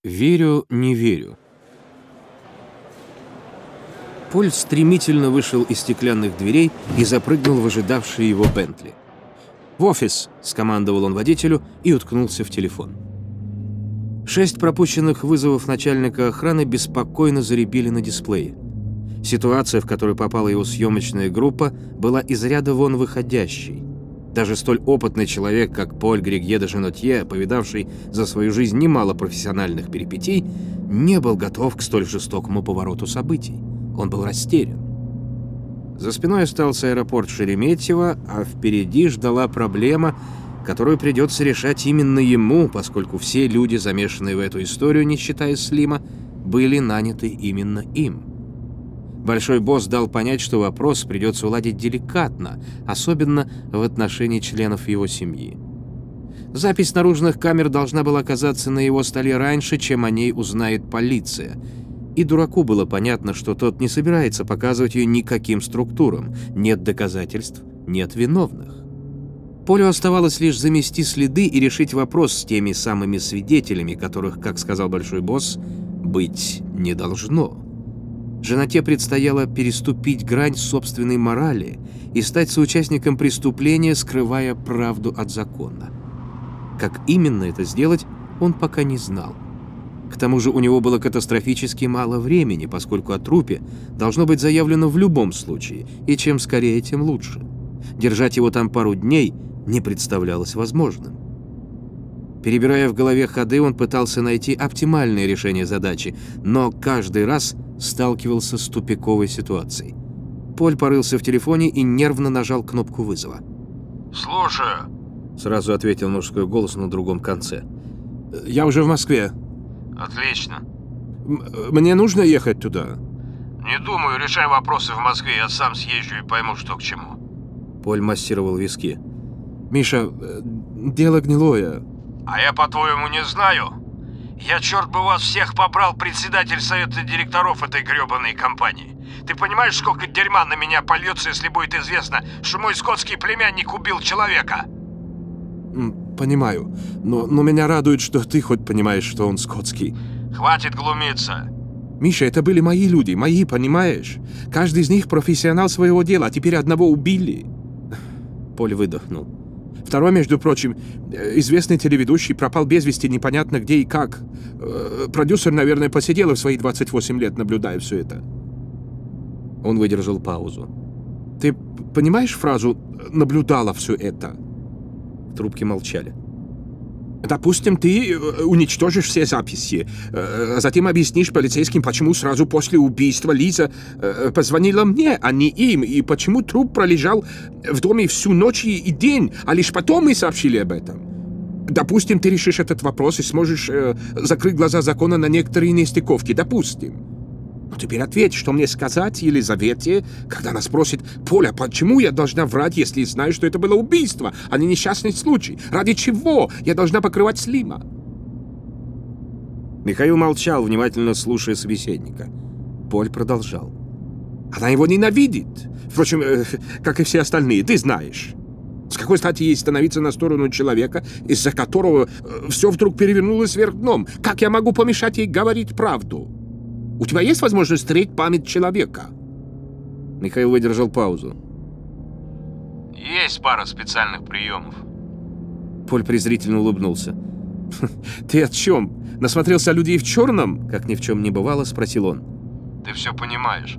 Верю, не верю. Поль стремительно вышел из стеклянных дверей и запрыгнул в ожидавший его Бентли. «В офис!» — скомандовал он водителю и уткнулся в телефон. 6 пропущенных вызовов начальника охраны беспокойно заребили на дисплее. Ситуация, в которую попала его съемочная группа, была из ряда вон выходящей. Даже столь опытный человек, как Поль Грегье де Женотье, повидавший за свою жизнь немало профессиональных перипетий, не был готов к столь жестокому повороту событий. Он был растерян. За спиной остался аэропорт Шереметьево, а впереди ждала проблема, которую придется решать именно ему, поскольку все люди, замешанные в эту историю, не считая Слима, были наняты именно им. Большой босс дал понять, что вопрос придется уладить деликатно, особенно в отношении членов его семьи. Запись наружных камер должна была оказаться на его столе раньше, чем о ней узнает полиция. И дураку было понятно, что тот не собирается показывать ее никаким структурам. Нет доказательств, нет виновных. Полю оставалось лишь замести следы и решить вопрос с теми самыми свидетелями, которых, как сказал большой босс, быть не должно. Женотье предстояло переступить грань собственной морали и стать соучастником преступления, скрывая правду от закона. Как именно это сделать, он пока не знал. К тому же у него было катастрофически мало времени, поскольку о трупе должно быть заявлено в любом случае, и чем скорее, тем лучше. Держать его там пару дней не представлялось возможным. Перебирая в голове ходы, он пытался найти оптимальное решение задачи, но каждый раз сталкивался с тупиковой ситуацией. Поль порылся в телефоне и нервно нажал кнопку вызова. «Слушаю», — сразу ответил мужской голос на другом конце. «Я уже в Москве». «Отлично. Мне нужно ехать туда?» «Не думаю, решай вопросы в Москве, я сам съезжу и пойму, что к чему». Поль массировал виски. «Миша, дело гнилое». «А я, по-твоему, не знаю? Я, черт бы вас всех побрал, председатель совета директоров этой гребаной компании. Ты понимаешь, сколько дерьма на меня польется, если будет известно, что мой скотский племянник убил человека?» «Понимаю, но меня радует, что ты хоть понимаешь, что он скотский». «Хватит глумиться». «Миша, это были мои люди, мои, понимаешь? Каждый из них профессионал своего дела, а теперь одного убили». Поль выдохнул. Второй, между прочим, известный телеведущий, пропал без вести непонятно где и как. Продюсер, наверное, посидел в свои 28 лет, наблюдая все это. Он выдержал паузу. «Ты понимаешь фразу «наблюдала все это»?» В трубке молчали. «Допустим, ты уничтожишь все записи, а затем объяснишь полицейским, почему сразу после убийства Лиза позвонила мне, а не им, и почему труп пролежал в доме всю ночь и день, а лишь потом мы сообщили об этом. Допустим, ты решишь этот вопрос и сможешь закрыть глаза закона на некоторые нестыковки. Допустим. Но теперь ответь, что мне сказать Елизавете, когда она спросит: «Поля, почему я должна врать, если знаю, что это было убийство, а не несчастный случай? Ради чего я должна покрывать Слима?» Михаил молчал, внимательно слушая собеседника. Поль продолжал. «Она его ненавидит. Впрочем, как и все остальные, ты знаешь. С какой стати ей становиться на сторону человека, из-за которого все вдруг перевернулось вверх дном? Как я могу помешать ей говорить правду? У тебя есть возможность стереть память человека?» Михаил выдержал паузу. «Есть пара специальных приемов». Поль презрительно улыбнулся. «Ты о чем? Насмотрелся людей в черном?» Как ни в чем не бывало, спросил он. «Ты все понимаешь».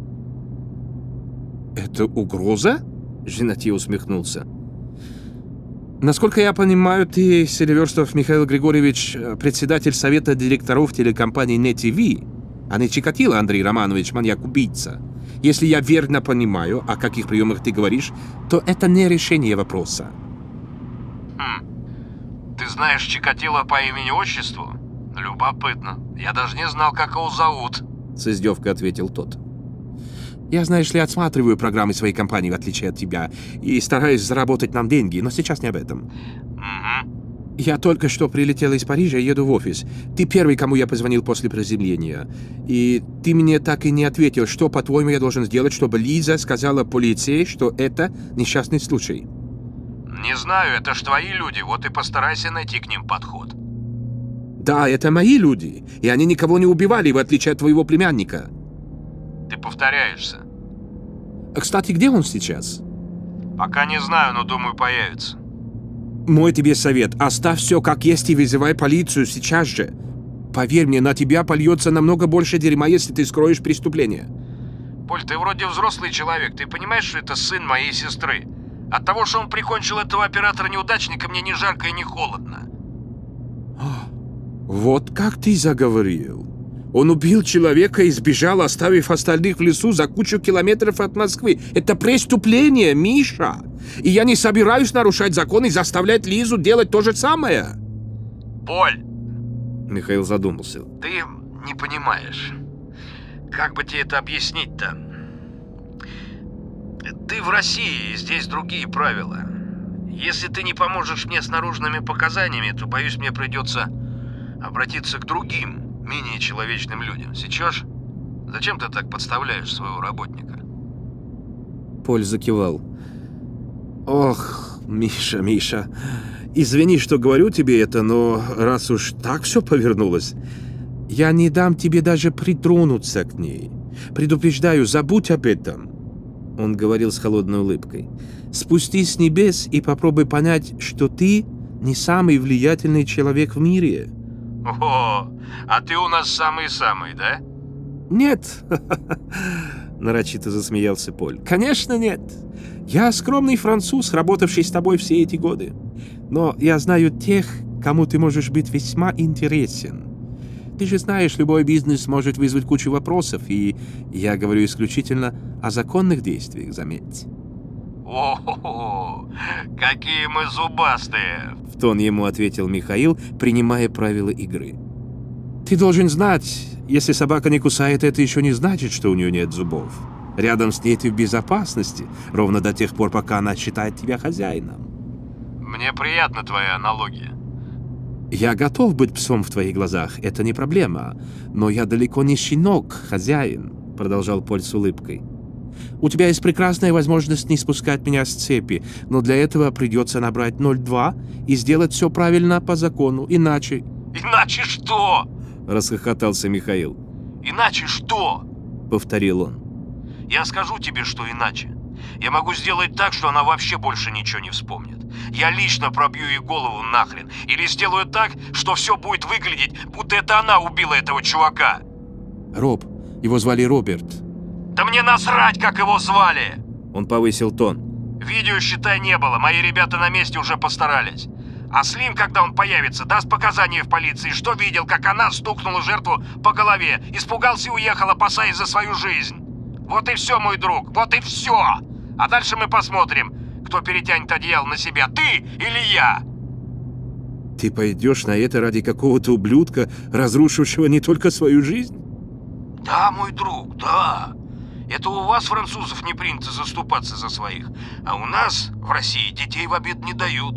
«Это угроза?» Женотье усмехнулся. «Насколько я понимаю, ты, Селиверстов Михаил Григорьевич, председатель совета директоров телекомпании НЕТ-ТВ, а не Чикатило Андрей Романович, маньяк-убийца. Если я верно понимаю, о каких приемах ты говоришь, то это не решение вопроса». Ты знаешь Чикатило по имени-отчеству? Любопытно. Я даже не знал, как его зовут. С издевкой ответил тот. «Я, знаешь ли, отсматриваю программы своей компании, в отличие от тебя, и стараюсь заработать нам деньги, но сейчас не об этом. Угу. Я только что прилетел из Парижа и еду в офис. Ты первый, кому я позвонил после приземления. И ты мне так и не ответил, что, по-твоему, я должен сделать, чтобы Лиза сказала полиции, что это несчастный случай». Не знаю, это ж твои люди, вот и постарайся найти к ним подход. Да, это мои люди, и они никого не убивали, в отличие от твоего племянника. Ты повторяешься. Кстати, где он сейчас? Пока не знаю, но думаю, появится. Мой тебе совет, оставь все как есть и вызывай полицию сейчас же. Поверь мне, на тебя польется намного больше дерьма, если ты скроешь преступление. Поль, ты вроде взрослый человек, ты понимаешь, что это сын моей сестры? От того, что он прикончил этого оператора-неудачника, мне ни жарко и ни холодно. Вот как ты заговорил. Он убил человека и сбежал, оставив остальных в лесу за кучу километров от Москвы. Это преступление, Миша. И я не собираюсь нарушать закон и заставлять Лизу делать то же самое. Поль! Михаил задумался. Ты не понимаешь. Как бы тебе это объяснить-то? Ты в России, и здесь другие правила. Если ты не поможешь мне с наружными показаниями, то, боюсь, мне придется обратиться к другим, менее человечным людям. Сечешь? Зачем ты так подставляешь своего работника? Поль закивал. Ох, Миша, извини, что говорю тебе это, но раз уж так все повернулось, я не дам тебе даже притронуться к ней. Предупреждаю, забудь об этом. Он говорил с холодной улыбкой. Спустись с небес и попробуй понять, что ты не самый влиятельный человек в мире. О, а ты у нас самый-самый, да? Нет, нарочито засмеялся Поль. Конечно, нет. Я скромный француз, работавший с тобой все эти годы. Но я знаю тех, кому ты можешь быть весьма интересен. Ты же знаешь, любой бизнес может вызвать кучу вопросов, и я говорю исключительно о законных действиях, заметь. О, какие мы зубастые! В тон ему ответил Михаил, принимая правила игры. Ты должен знать, если собака не кусает, это еще не значит, что у нее нет зубов. Рядом с ней ты в безопасности, ровно до тех пор, пока она считает тебя хозяином. Мне приятна твоя аналогия. Я готов быть псом в твоих глазах, это не проблема. Но я далеко не щенок, хозяин, продолжал Поль с улыбкой. У тебя есть прекрасная возможность не спускать меня с цепи, но для этого придется набрать 02 и сделать все правильно по закону, иначе... Иначе что? Расхохотался Михаил. Иначе что? Повторил он. Я скажу тебе, что иначе. Я могу сделать так, что она вообще больше ничего не вспомнит. Я лично пробью ей голову нахрен. Или сделаю так, что все будет выглядеть, будто это она убила этого чувака. Роб. Его звали Роберт. Да мне насрать, как его звали! Он повысил тон. Видео, считай, не было. Мои ребята на месте уже постарались. А Слим, когда он появится, даст показания в полиции, что видел, как она стукнула жертву по голове, испугался и уехал, опасаясь за свою жизнь. Вот и все, мой друг, вот и все. А дальше мы посмотрим, кто перетянет одеяло на себя, ты или я. Ты пойдешь на это ради какого-то ублюдка, разрушившего не только свою жизнь? Да, мой друг, да. Это у вас, французов, не принято заступаться за своих. А у нас, в России, детей в обид не дают.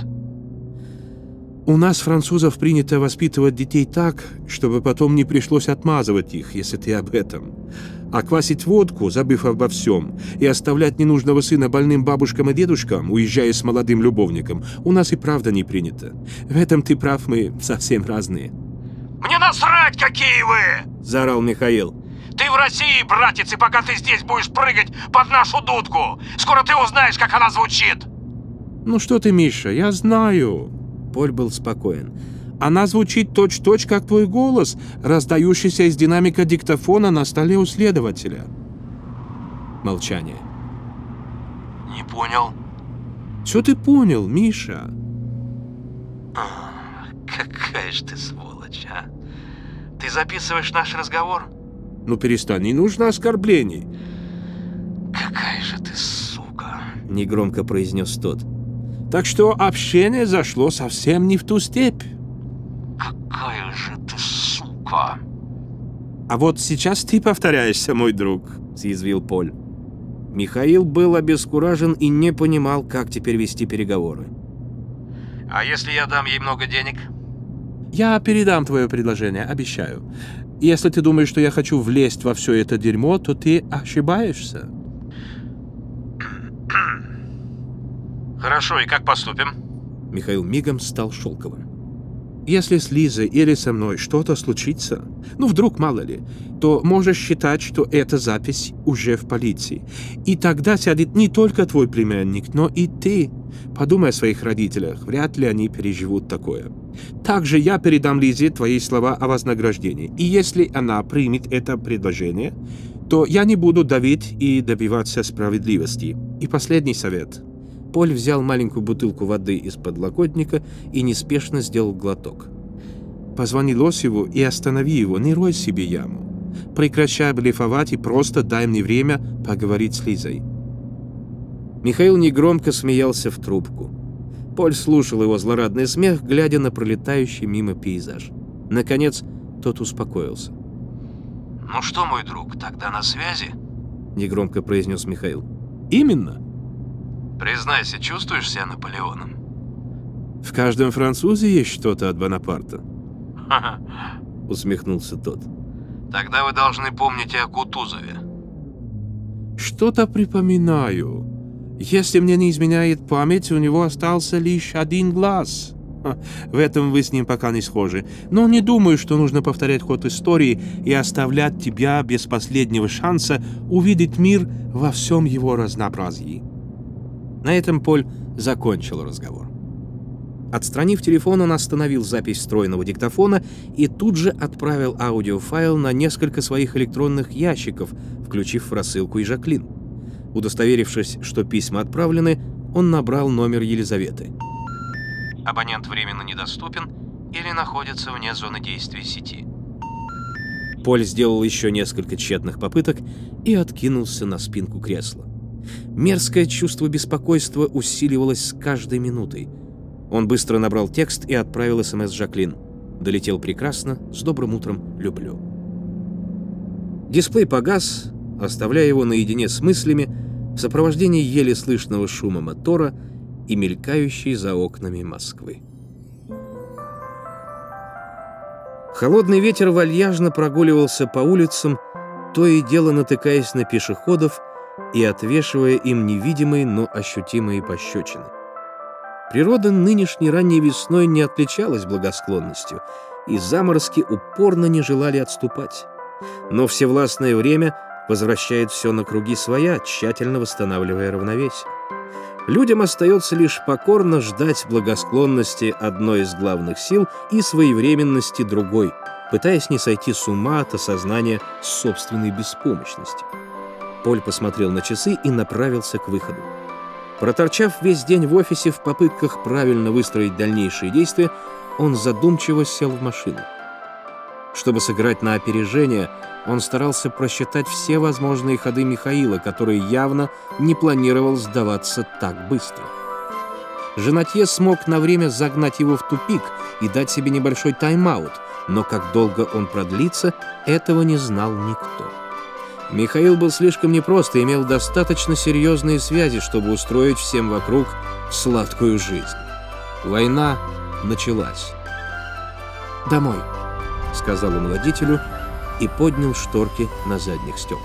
У нас, французов, принято воспитывать детей так, чтобы потом не пришлось отмазывать их, если ты об этом. А квасить водку, забыв обо всем, и оставлять ненужного сына больным бабушкам и дедушкам, уезжая с молодым любовником, у нас и правда не принято. В этом ты прав, мы совсем разные. Мне насрать, какие вы! Заорал Михаил. Ты в России, братец, и пока ты здесь будешь прыгать под нашу дудку, скоро ты узнаешь, как она звучит. Ну что ты, Миша, я знаю. Поль был спокоен. Она звучит точь-в-точь, как твой голос, раздающийся из динамика диктофона на столе у следователя. Молчание. Не понял. Что ты понял, Миша? Какая ж ты сволочь, а? Ты записываешь наш разговор? Ну перестань, не нужно оскорблений. Какая же ты сука. Негромко произнес тот. Так что общение зашло совсем не в ту степь. Какая же ты сука. А вот сейчас ты повторяешься, мой друг, съязвил Поль. Михаил был обескуражен и не понимал, как теперь вести переговоры. А если я дам ей много денег? Я передам твое предложение, обещаю. Если ты думаешь, что я хочу влезть во все это дерьмо, то ты ошибаешься. Хорошо, и как поступим? Михаил мигом стал шелковым. Если с Лизой или со мной что-то случится, ну вдруг мало ли, то можешь считать, что эта запись уже в полиции. И тогда сядет не только твой племянник, но и ты. Подумай о своих родителях, вряд ли они переживут такое. Также я передам Лизе твои слова о вознаграждении. И если она примет это предложение, то я не буду давить и добиваться справедливости. И последний совет. Поль взял маленькую бутылку воды из подлокотника и неспешно сделал глоток. «Позвони Лосеву и останови его, не рой себе яму. Прекращай блефовать и просто дай мне время поговорить с Лизой». Михаил негромко смеялся в трубку. Поль слушал его злорадный смех, глядя на пролетающий мимо пейзаж. Наконец, тот успокоился. «Ну что, мой друг, тогда на связи?» — негромко произнес Михаил. «Именно». «Признайся, чувствуешь себя Наполеоном?» «В каждом французе есть что-то от Бонапарта», «Ха-ха», — усмехнулся тот. «Тогда вы должны помнить и о Кутузове». «Что-то припоминаю. Если мне не изменяет память, у него остался лишь один глаз. В этом вы с ним пока не схожи. Но не думаю, что нужно повторять ход истории и оставлять тебя без последнего шанса увидеть мир во всем его разнообразии». На этом Поль закончил разговор. Отстранив телефон, он остановил запись встроенного диктофона и тут же отправил аудиофайл на несколько своих электронных ящиков, включив в рассылку и Жаклин. Удостоверившись, что письма отправлены, он набрал номер Елизаветы. Абонент временно недоступен или находится вне зоны действия сети. Поль сделал еще несколько тщетных попыток и откинулся на спинку кресла. Мерзкое чувство беспокойства усиливалось с каждой минутой. Он быстро набрал текст и отправил СМС Жаклин. Долетел прекрасно, с добрым утром, люблю. Дисплей погас, оставляя его наедине с мыслями в сопровождении еле слышного шума мотора и мелькающей за окнами Москвы. Холодный ветер вальяжно прогуливался по улицам, то и дело натыкаясь на пешеходов и отвешивая им невидимые, но ощутимые пощечины. Природа нынешней ранней весной не отличалась благосклонностью, и заморозки упорно не желали отступать. Но всевластное время возвращает все на круги своя, тщательно восстанавливая равновесие. Людям остается лишь покорно ждать благосклонности одной из главных сил и своевременности другой, пытаясь не сойти с ума от осознания собственной беспомощности. Поль посмотрел на часы и направился к выходу. Проторчав весь день в офисе в попытках правильно выстроить дальнейшие действия, он задумчиво сел в машину. Чтобы сыграть на опережение, он старался просчитать все возможные ходы Михаила, который явно не планировал сдаваться так быстро. Женатье смог на время загнать его в тупик и дать себе небольшой тайм-аут, но как долго он продлится, этого не знал никто. Михаил был слишком непрост и имел достаточно серьезные связи, чтобы устроить всем вокруг сладкую жизнь. Война началась. «Домой», — сказал он водителю и поднял шторки на задних стеклах.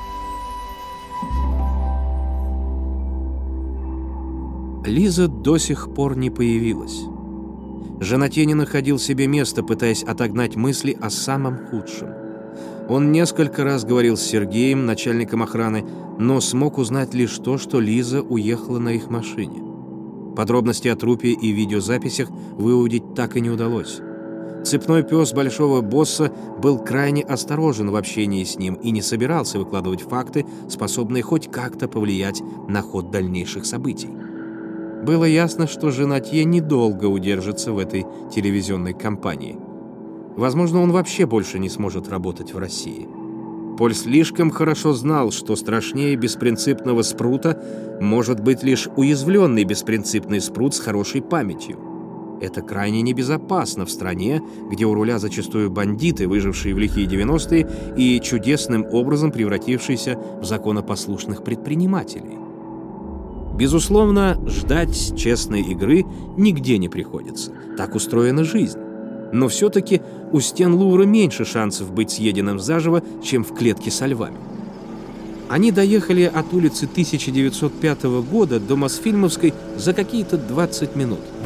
Лиза до сих пор не появилась. Женатье не находил себе места, пытаясь отогнать мысли о самом худшем. Он несколько раз говорил с Сергеем, начальником охраны, но смог узнать лишь то, что Лиза уехала на их машине. Подробности о трупе и видеозаписях выудить так и не удалось. Цепной пес большого босса был крайне осторожен в общении с ним и не собирался выкладывать факты, способные хоть как-то повлиять на ход дальнейших событий. Было ясно, что Женатье недолго удержится в этой телевизионной кампании. Возможно, он вообще больше не сможет работать в России. Поль слишком хорошо знал, что страшнее беспринципного спрута может быть лишь уязвленный беспринципный спрут с хорошей памятью. Это крайне небезопасно в стране, где у руля зачастую бандиты, выжившие в лихие 90-е и чудесным образом превратившиеся в законопослушных предпринимателей. Безусловно, ждать честной игры нигде не приходится. Так устроена жизнь. Но все-таки у стен Лувра меньше шансов быть съеденным заживо, чем в клетке со львами. Они доехали от улицы 1905 года до Мосфильмовской за какие-то 20 минут.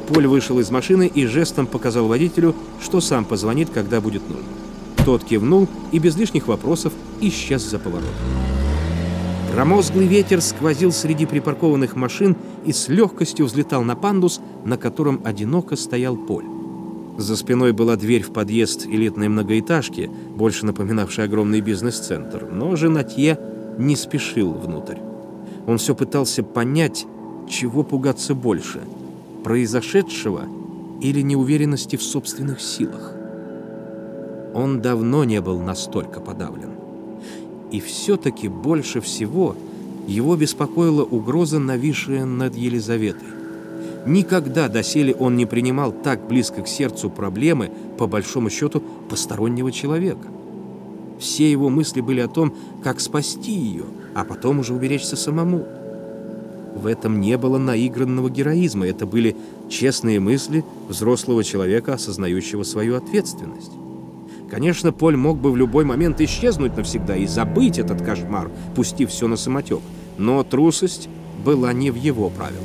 Поль вышел из машины и жестом показал водителю, что сам позвонит, когда будет нужно. Тот кивнул и без лишних вопросов исчез за поворотом. Промозглый ветер сквозил среди припаркованных машин и с легкостью взлетал на пандус, на котором одиноко стоял Поль. За спиной была дверь в подъезд элитной многоэтажки, больше напоминавшей огромный бизнес-центр, но Женатье не спешил внутрь. Он все пытался понять, чего пугаться больше – произошедшего или неуверенности в собственных силах. Он давно не был настолько подавлен. И все-таки больше всего его беспокоила угроза, нависшая над Елизаветой. Никогда доселе он не принимал так близко к сердцу проблемы, по большому счету, постороннего человека. Все его мысли были о том, как спасти ее, а потом уже уберечься самому. В этом не было наигранного героизма, это были честные мысли взрослого человека, осознающего свою ответственность. Конечно, Поль мог бы в любой момент исчезнуть навсегда и забыть этот кошмар, пустив все на самотек, но трусость была не в его правилах.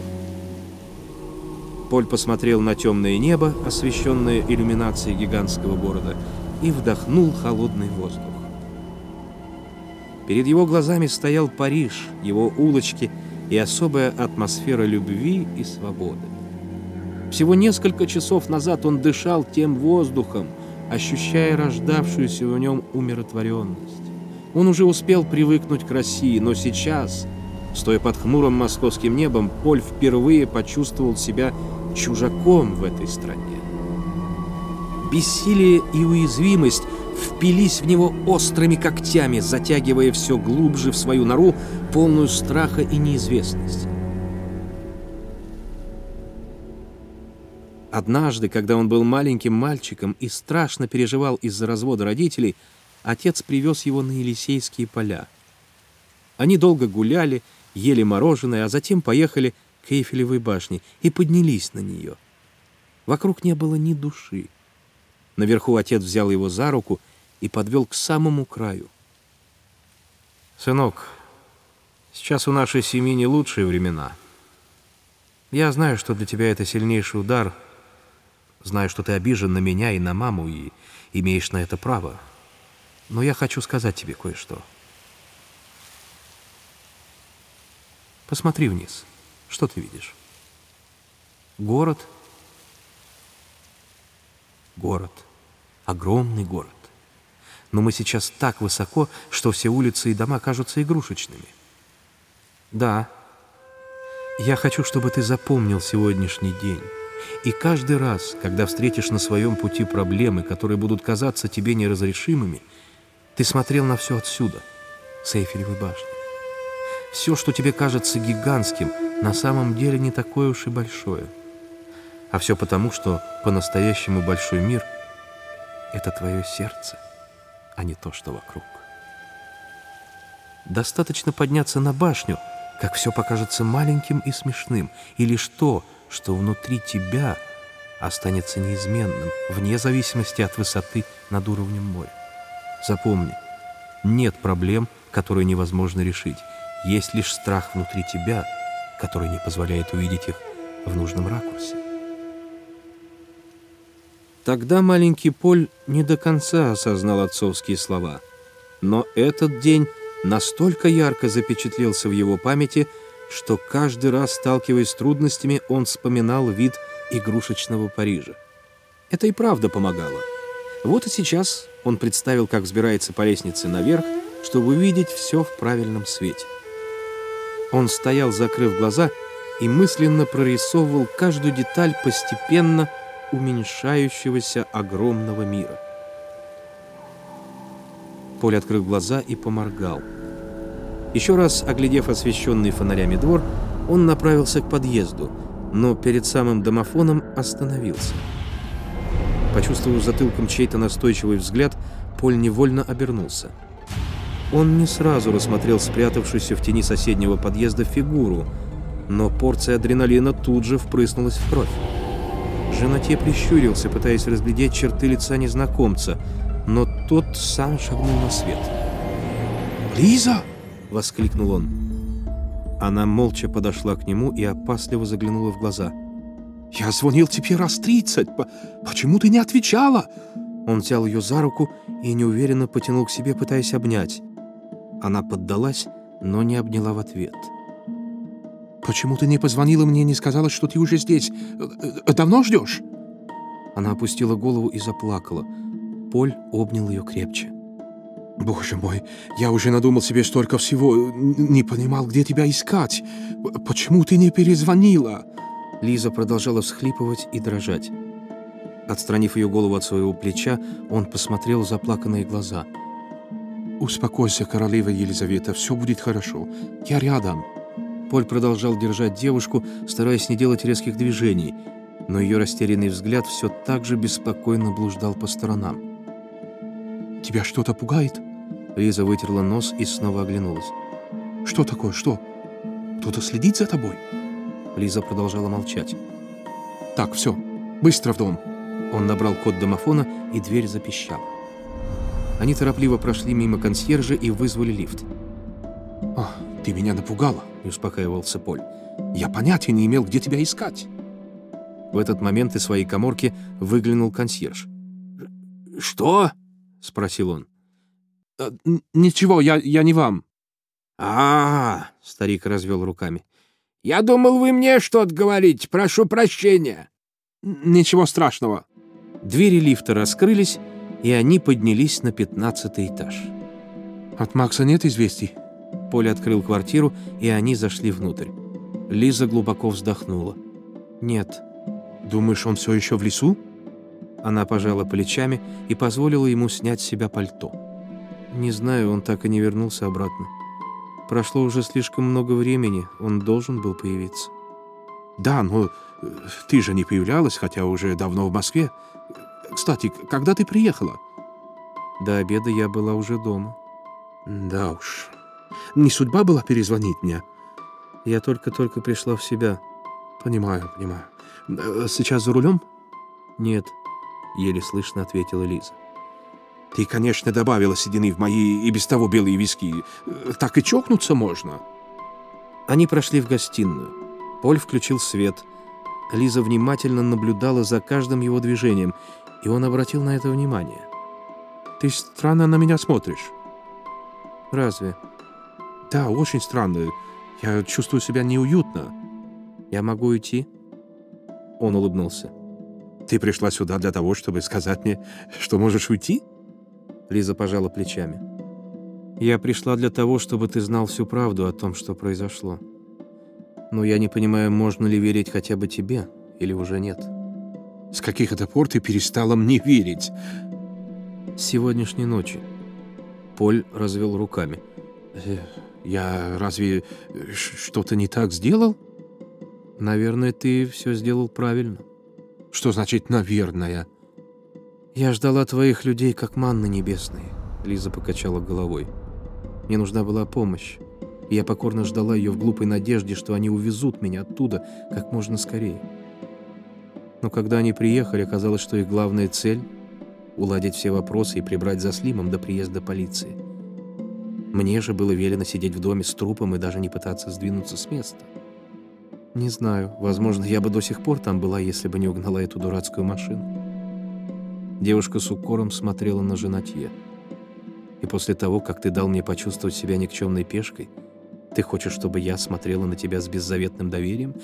Поль посмотрел на темное небо, освещенное иллюминацией гигантского города, и вдохнул холодный воздух. Перед его глазами стоял Париж, его улочки и особая атмосфера любви и свободы. Всего несколько часов назад он дышал тем воздухом, ощущая рождавшуюся в нем умиротворенность. Он уже успел привыкнуть к России, но сейчас, стоя под хмурым московским небом, Поль впервые почувствовал себя чужаком в этой стране. Бессилие и уязвимость впились в него острыми когтями, затягивая все глубже в свою нору, полную страха и неизвестности. Однажды, когда он был маленьким мальчиком и страшно переживал из-за развода родителей, отец привез его на Елисейские поля. Они долго гуляли, ели мороженое, а затем поехали к Эйфелевой башне и поднялись на нее. Вокруг не было ни души. Наверху отец взял его за руку и подвел к самому краю. «Сынок, сейчас у нашей семьи не лучшие времена. Я знаю, что для тебя это сильнейший удар. Знаю, что ты обижен на меня и на маму, и имеешь на это право. Но я хочу сказать тебе кое-что. Посмотри вниз. Что ты видишь? Город? Город. Огромный город. Но мы сейчас так высоко, что все улицы и дома кажутся игрушечными. Да, я хочу, чтобы ты запомнил сегодняшний день. И каждый раз, когда встретишь на своем пути проблемы, которые будут казаться тебе неразрешимыми, ты смотрел на все отсюда, с Эйфелевой башни. Все, что тебе кажется гигантским, на самом деле не такое уж и большое. А все потому, что по-настоящему большой мир — это твое сердце, а не то, что вокруг. Достаточно подняться на башню, как все покажется маленьким и смешным, и лишь то, что внутри тебя, останется неизменным, вне зависимости от высоты над уровнем моря. Запомни, нет проблем, которые невозможно решить. Есть лишь страх внутри тебя, который не позволяет увидеть их в нужном ракурсе. Тогда маленький Поль не до конца осознал отцовские слова, но этот день настолько ярко запечатлелся в его памяти, что каждый раз, сталкиваясь с трудностями, он вспоминал вид игрушечного Парижа. Это и правда помогало. Вот и сейчас он представил, как взбирается по лестнице наверх, чтобы увидеть все в правильном свете. Он стоял, закрыв глаза, и мысленно прорисовывал каждую деталь постепенно уменьшающегося огромного мира. Поль открыл глаза и поморгал. Еще раз оглядев освещенный фонарями двор, он направился к подъезду, но перед самым домофоном остановился. Почувствовав затылком чей-то настойчивый взгляд, Поль невольно обернулся. Он не сразу рассмотрел спрятавшуюся в тени соседнего подъезда фигуру, но порция адреналина тут же впрыснулась в кровь. Женатье прищурился, пытаясь разглядеть черты лица незнакомца, но тот сам шагнул на свет. «Лиза!» — воскликнул он. Она молча подошла к нему и опасливо заглянула в глаза. Я звонил тебе раз 30. Почему ты не отвечала?» Он взял ее за руку и неуверенно потянул к себе, пытаясь обнять. Она поддалась, но не обняла в ответ. «Почему ты не позвонила мне и не сказала, что ты уже здесь? Давно ждешь?» Она опустила голову и заплакала. Поль обнял ее крепче. «Боже мой, я уже надумал себе столько всего, не понимал, где тебя искать. Почему ты не перезвонила?» Лиза продолжала всхлипывать и дрожать. Отстранив ее голову от своего плеча, он посмотрел в заплаканные глаза. «Успокойся, королева Елизавета, все будет хорошо. Я рядом». Поль продолжал держать девушку, стараясь не делать резких движений, но ее растерянный взгляд все так же беспокойно блуждал по сторонам. «Тебя что-то пугает?» Лиза вытерла нос и снова оглянулась. «Что такое? Что? Кто-то следит за тобой?» Лиза продолжала молчать. «Так, все, быстро в дом». Он набрал код домофона, и дверь запищала. Они торопливо прошли мимо консьержа и вызвали лифт. «О, ты меня напугала», — не успокаивался Поль. «Я понятия не имел, где тебя искать». В этот момент из своей каморки выглянул консьерж. «Что?» — спросил он. «Ничего, я не вам». Старик развел руками. Я думал, вы мне что-то говорите. Прошу прощения». «Ничего страшного». Двери лифта раскрылись, и они поднялись на 15-й этаж. «От Макса нет известий?» Поль открыл квартиру, и они зашли внутрь. Лиза глубоко вздохнула. «Нет». «Думаешь, он все еще в лесу?» Она пожала плечами и позволила ему снять с себя пальто. «Не знаю, он так и не вернулся обратно. Прошло уже слишком много времени, он должен был появиться». «Да, но ты же не появлялась, хотя уже давно в Москве. Кстати, когда ты приехала?» «До обеда я была уже дома». «Да уж. Не судьба была перезвонить мне?» «Я только-только пришла в себя». «Понимаю. Сейчас за рулем?» «Нет», — еле слышно ответила Лиза. «Ты, конечно, добавила седины в мои и без того белые виски. Так и чокнуться можно». Они прошли в гостиную. Поль включил свет. Лиза внимательно наблюдала за каждым его движением, и он обратил на это внимание. «Ты странно на меня смотришь». «Разве?» «Да, очень странно. Я чувствую себя неуютно». «Я могу уйти?» Он улыбнулся. «Ты пришла сюда для того, чтобы сказать мне, что можешь уйти?» Лиза пожала плечами. «Я пришла для того, чтобы ты знал всю правду о том, что произошло. Но я не понимаю, можно ли верить хотя бы тебе, или уже нет». «С каких это пор ты перестала мне верить?» «С сегодняшней ночи». Поль развел руками. «Я разве что-то не так сделал?» «Наверное, ты все сделал правильно». «Что значит «наверное»?» «Я ждала твоих людей, как манны небесные», — Лиза покачала головой. «Мне нужна была помощь, и я покорно ждала ее в глупой надежде, что они увезут меня оттуда как можно скорее. Но когда они приехали, оказалось, что их главная цель — уладить все вопросы и прибрать за Слимом до приезда полиции. Мне же было велено сидеть в доме с трупом и даже не пытаться сдвинуться с места. Не знаю, возможно, я бы до сих пор там была, если бы не угнала эту дурацкую машину». Девушка с укором смотрела на женатье. «И после того, как ты дал мне почувствовать себя никчемной пешкой, ты хочешь, чтобы я смотрела на тебя с беззаветным доверием?»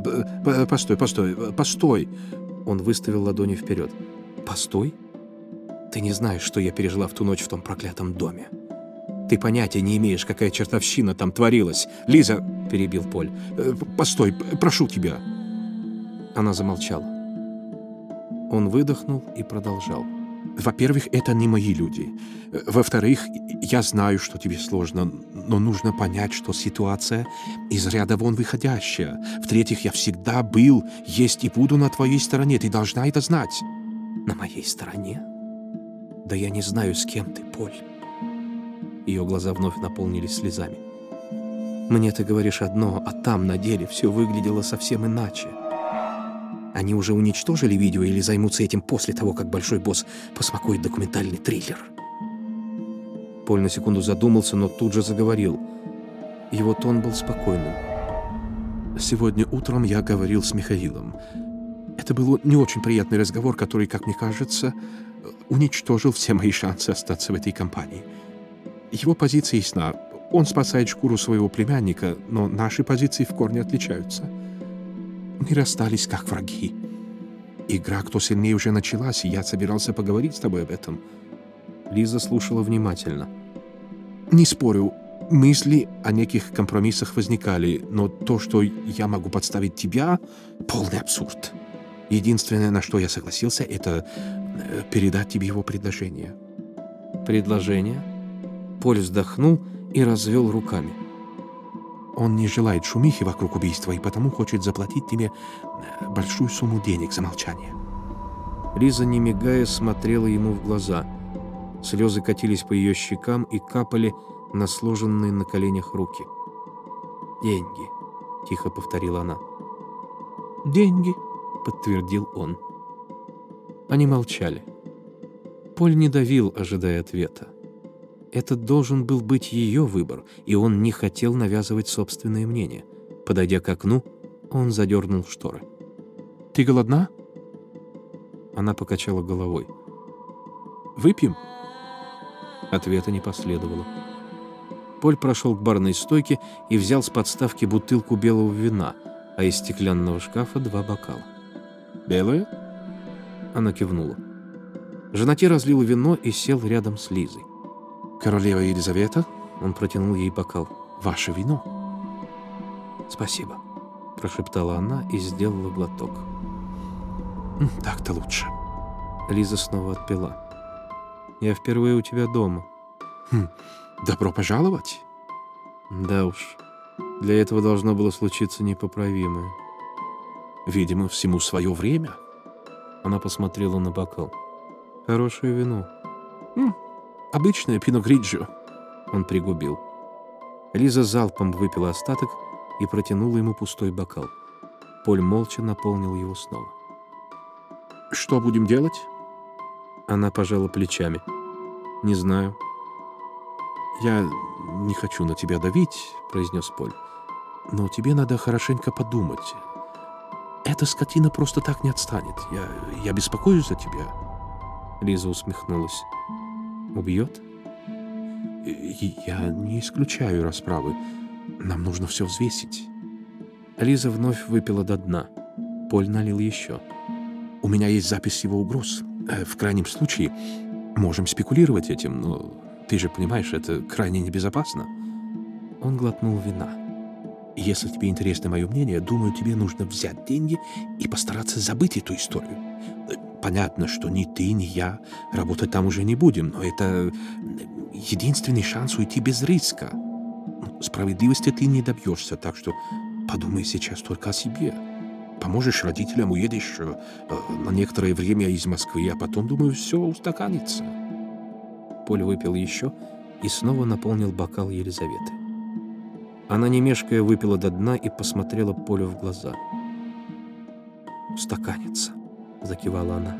Постой!» Он выставил ладони вперед. «Постой? Ты не знаешь, что я пережила в ту ночь в том проклятом доме. Ты понятия не имеешь, какая чертовщина там творилась. «Лиза!» — перебил Поль. «Постой, прошу тебя!» Она замолчала. Он выдохнул и продолжал. «Во-первых, это не мои люди. Во-вторых, я знаю, что тебе сложно, но нужно понять, что ситуация из ряда вон выходящая. В-третьих, я всегда был, есть и буду на твоей стороне. Ты должна это знать». «На моей стороне? Да я не знаю, с кем ты, Поль». Ее глаза вновь наполнились слезами. «Мне ты говоришь одно, а там на деле все выглядело совсем иначе. Они уже уничтожили видео или займутся этим после того, как большой босс посмакует документальный триллер?» Поль на секунду задумался, но тут же заговорил. Его тон был спокойным. «Сегодня утром я говорил с Михаилом. Это был не очень приятный разговор, который, как мне кажется, уничтожил все мои шансы остаться в этой компании. Его позиция ясна. Он спасает шкуру своего племянника, но наши позиции в корне отличаются. Мы расстались как враги. Игра «Кто сильнее» уже началась, и я собирался поговорить с тобой об этом. Лиза слушала внимательно. Не спорю, мысли о неких компромиссах возникали, но то, что я могу подставить тебя, полный абсурд. Единственное, на что я согласился, это передать тебе его предложение. Предложение? Поль вздохнул и развел руками. Он не желает шумихи вокруг убийства и потому хочет заплатить тебе большую сумму денег за молчание. Лиза, не мигая, смотрела ему в глаза. Слезы катились по ее щекам и капали на сложенные на коленях руки. «Деньги», — тихо повторила она. «Деньги», — подтвердил он. Они молчали. Поль не давил, ожидая ответа. Это должен был быть ее выбор, и он не хотел навязывать собственное мнение. Подойдя к окну, он задернул шторы. «Ты голодна?» Она покачала головой. «Выпьем?» Ответа не последовало. Поль прошел к барной стойке и взял с подставки бутылку белого вина, а из стеклянного шкафа 2 бокала. «Белое?» Она кивнула. Женатье разлил вино и сел рядом с Лизой. «Королева Елизавета?» Он протянул ей бокал. «Ваше вино». «Спасибо», — прошептала она и сделала глоток. «Так-то лучше». Лиза снова отпила. «Я впервые у тебя дома». «Добро пожаловать». «Да уж, для этого должно было случиться непоправимое». «Видимо, всему свое время». Она посмотрела на бокал. «Хорошее вино». «Обычное пино гриджио». Он пригубил. Лиза залпом выпила остаток и протянула ему пустой бокал. Поль молча наполнил его снова. «Что будем делать?» Она пожала плечами. «Не знаю». «Я не хочу на тебя давить», — произнес Поль. «Но тебе надо хорошенько подумать. Эта скотина просто так не отстанет. Я беспокоюсь за тебя». Лиза усмехнулась. «Убьет?» «Я не исключаю расправы. Нам нужно все взвесить». Лиза вновь выпила до дна. Поль налил еще. «У меня есть запись его угроз. В крайнем случае, можем спекулировать этим, но ты же понимаешь, это крайне небезопасно». Он глотнул вина. «Если тебе интересно мое мнение, думаю, тебе нужно взять деньги и постараться забыть эту историю. Понятно, что ни ты, ни я работать там уже не будем, но это единственный шанс уйти без риска. Справедливости ты не добьешься, так что подумай сейчас только о себе. Поможешь родителям, уедешь на некоторое время из Москвы, а потом, думаю, все устаканится». Поль выпил еще и снова наполнил бокал Елизаветы. Она, не мешкая, выпила до дна и посмотрела Полю в глаза. «Устаканится», — закивала она.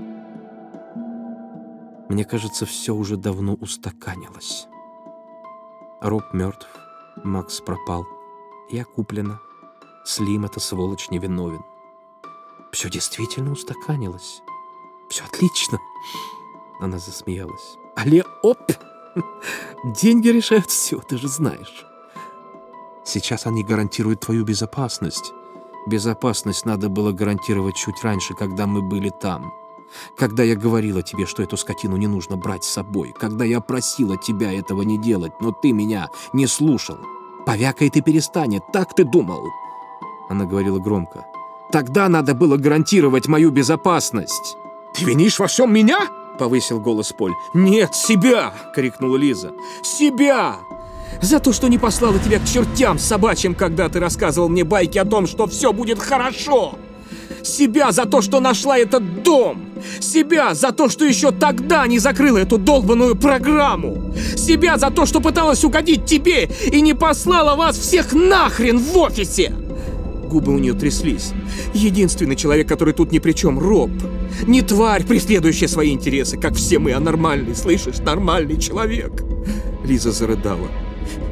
«Мне кажется, все уже давно устаканилось. Роб мертв, Макс пропал, я куплена, Слим, эта сволочь, невиновен. Все действительно устаканилось. Все отлично». Она засмеялась. «Але оп! Деньги решают все, ты же знаешь». «Сейчас они гарантируют твою безопасность». «Безопасность надо было гарантировать чуть раньше, когда мы были там. Когда я говорила тебе, что эту скотину не нужно брать с собой. Когда я просила тебя этого не делать, но ты меня не слушал. Повякай ты перестанет, так ты думал?» Она говорила громко. «Тогда надо было гарантировать мою безопасность». «Ты винишь во всем меня?» — повысил голос Поль. «Нет, себя!» — крикнула Лиза. «Себя! За то, что не послала тебя к чертям собачьим, когда ты рассказывал мне байки о том, что все будет хорошо! Себя за то, что нашла этот дом! Себя за то, что еще тогда не закрыла эту долбаную программу! Себя за то, что пыталась угодить тебе и не послала вас всех нахрен в офисе!» Губы у нее тряслись. «Единственный человек, который тут ни при чем, Роб. Не тварь, преследующая свои интересы, как все мы, а нормальный, слышишь, нормальный человек!» Лиза зарыдала.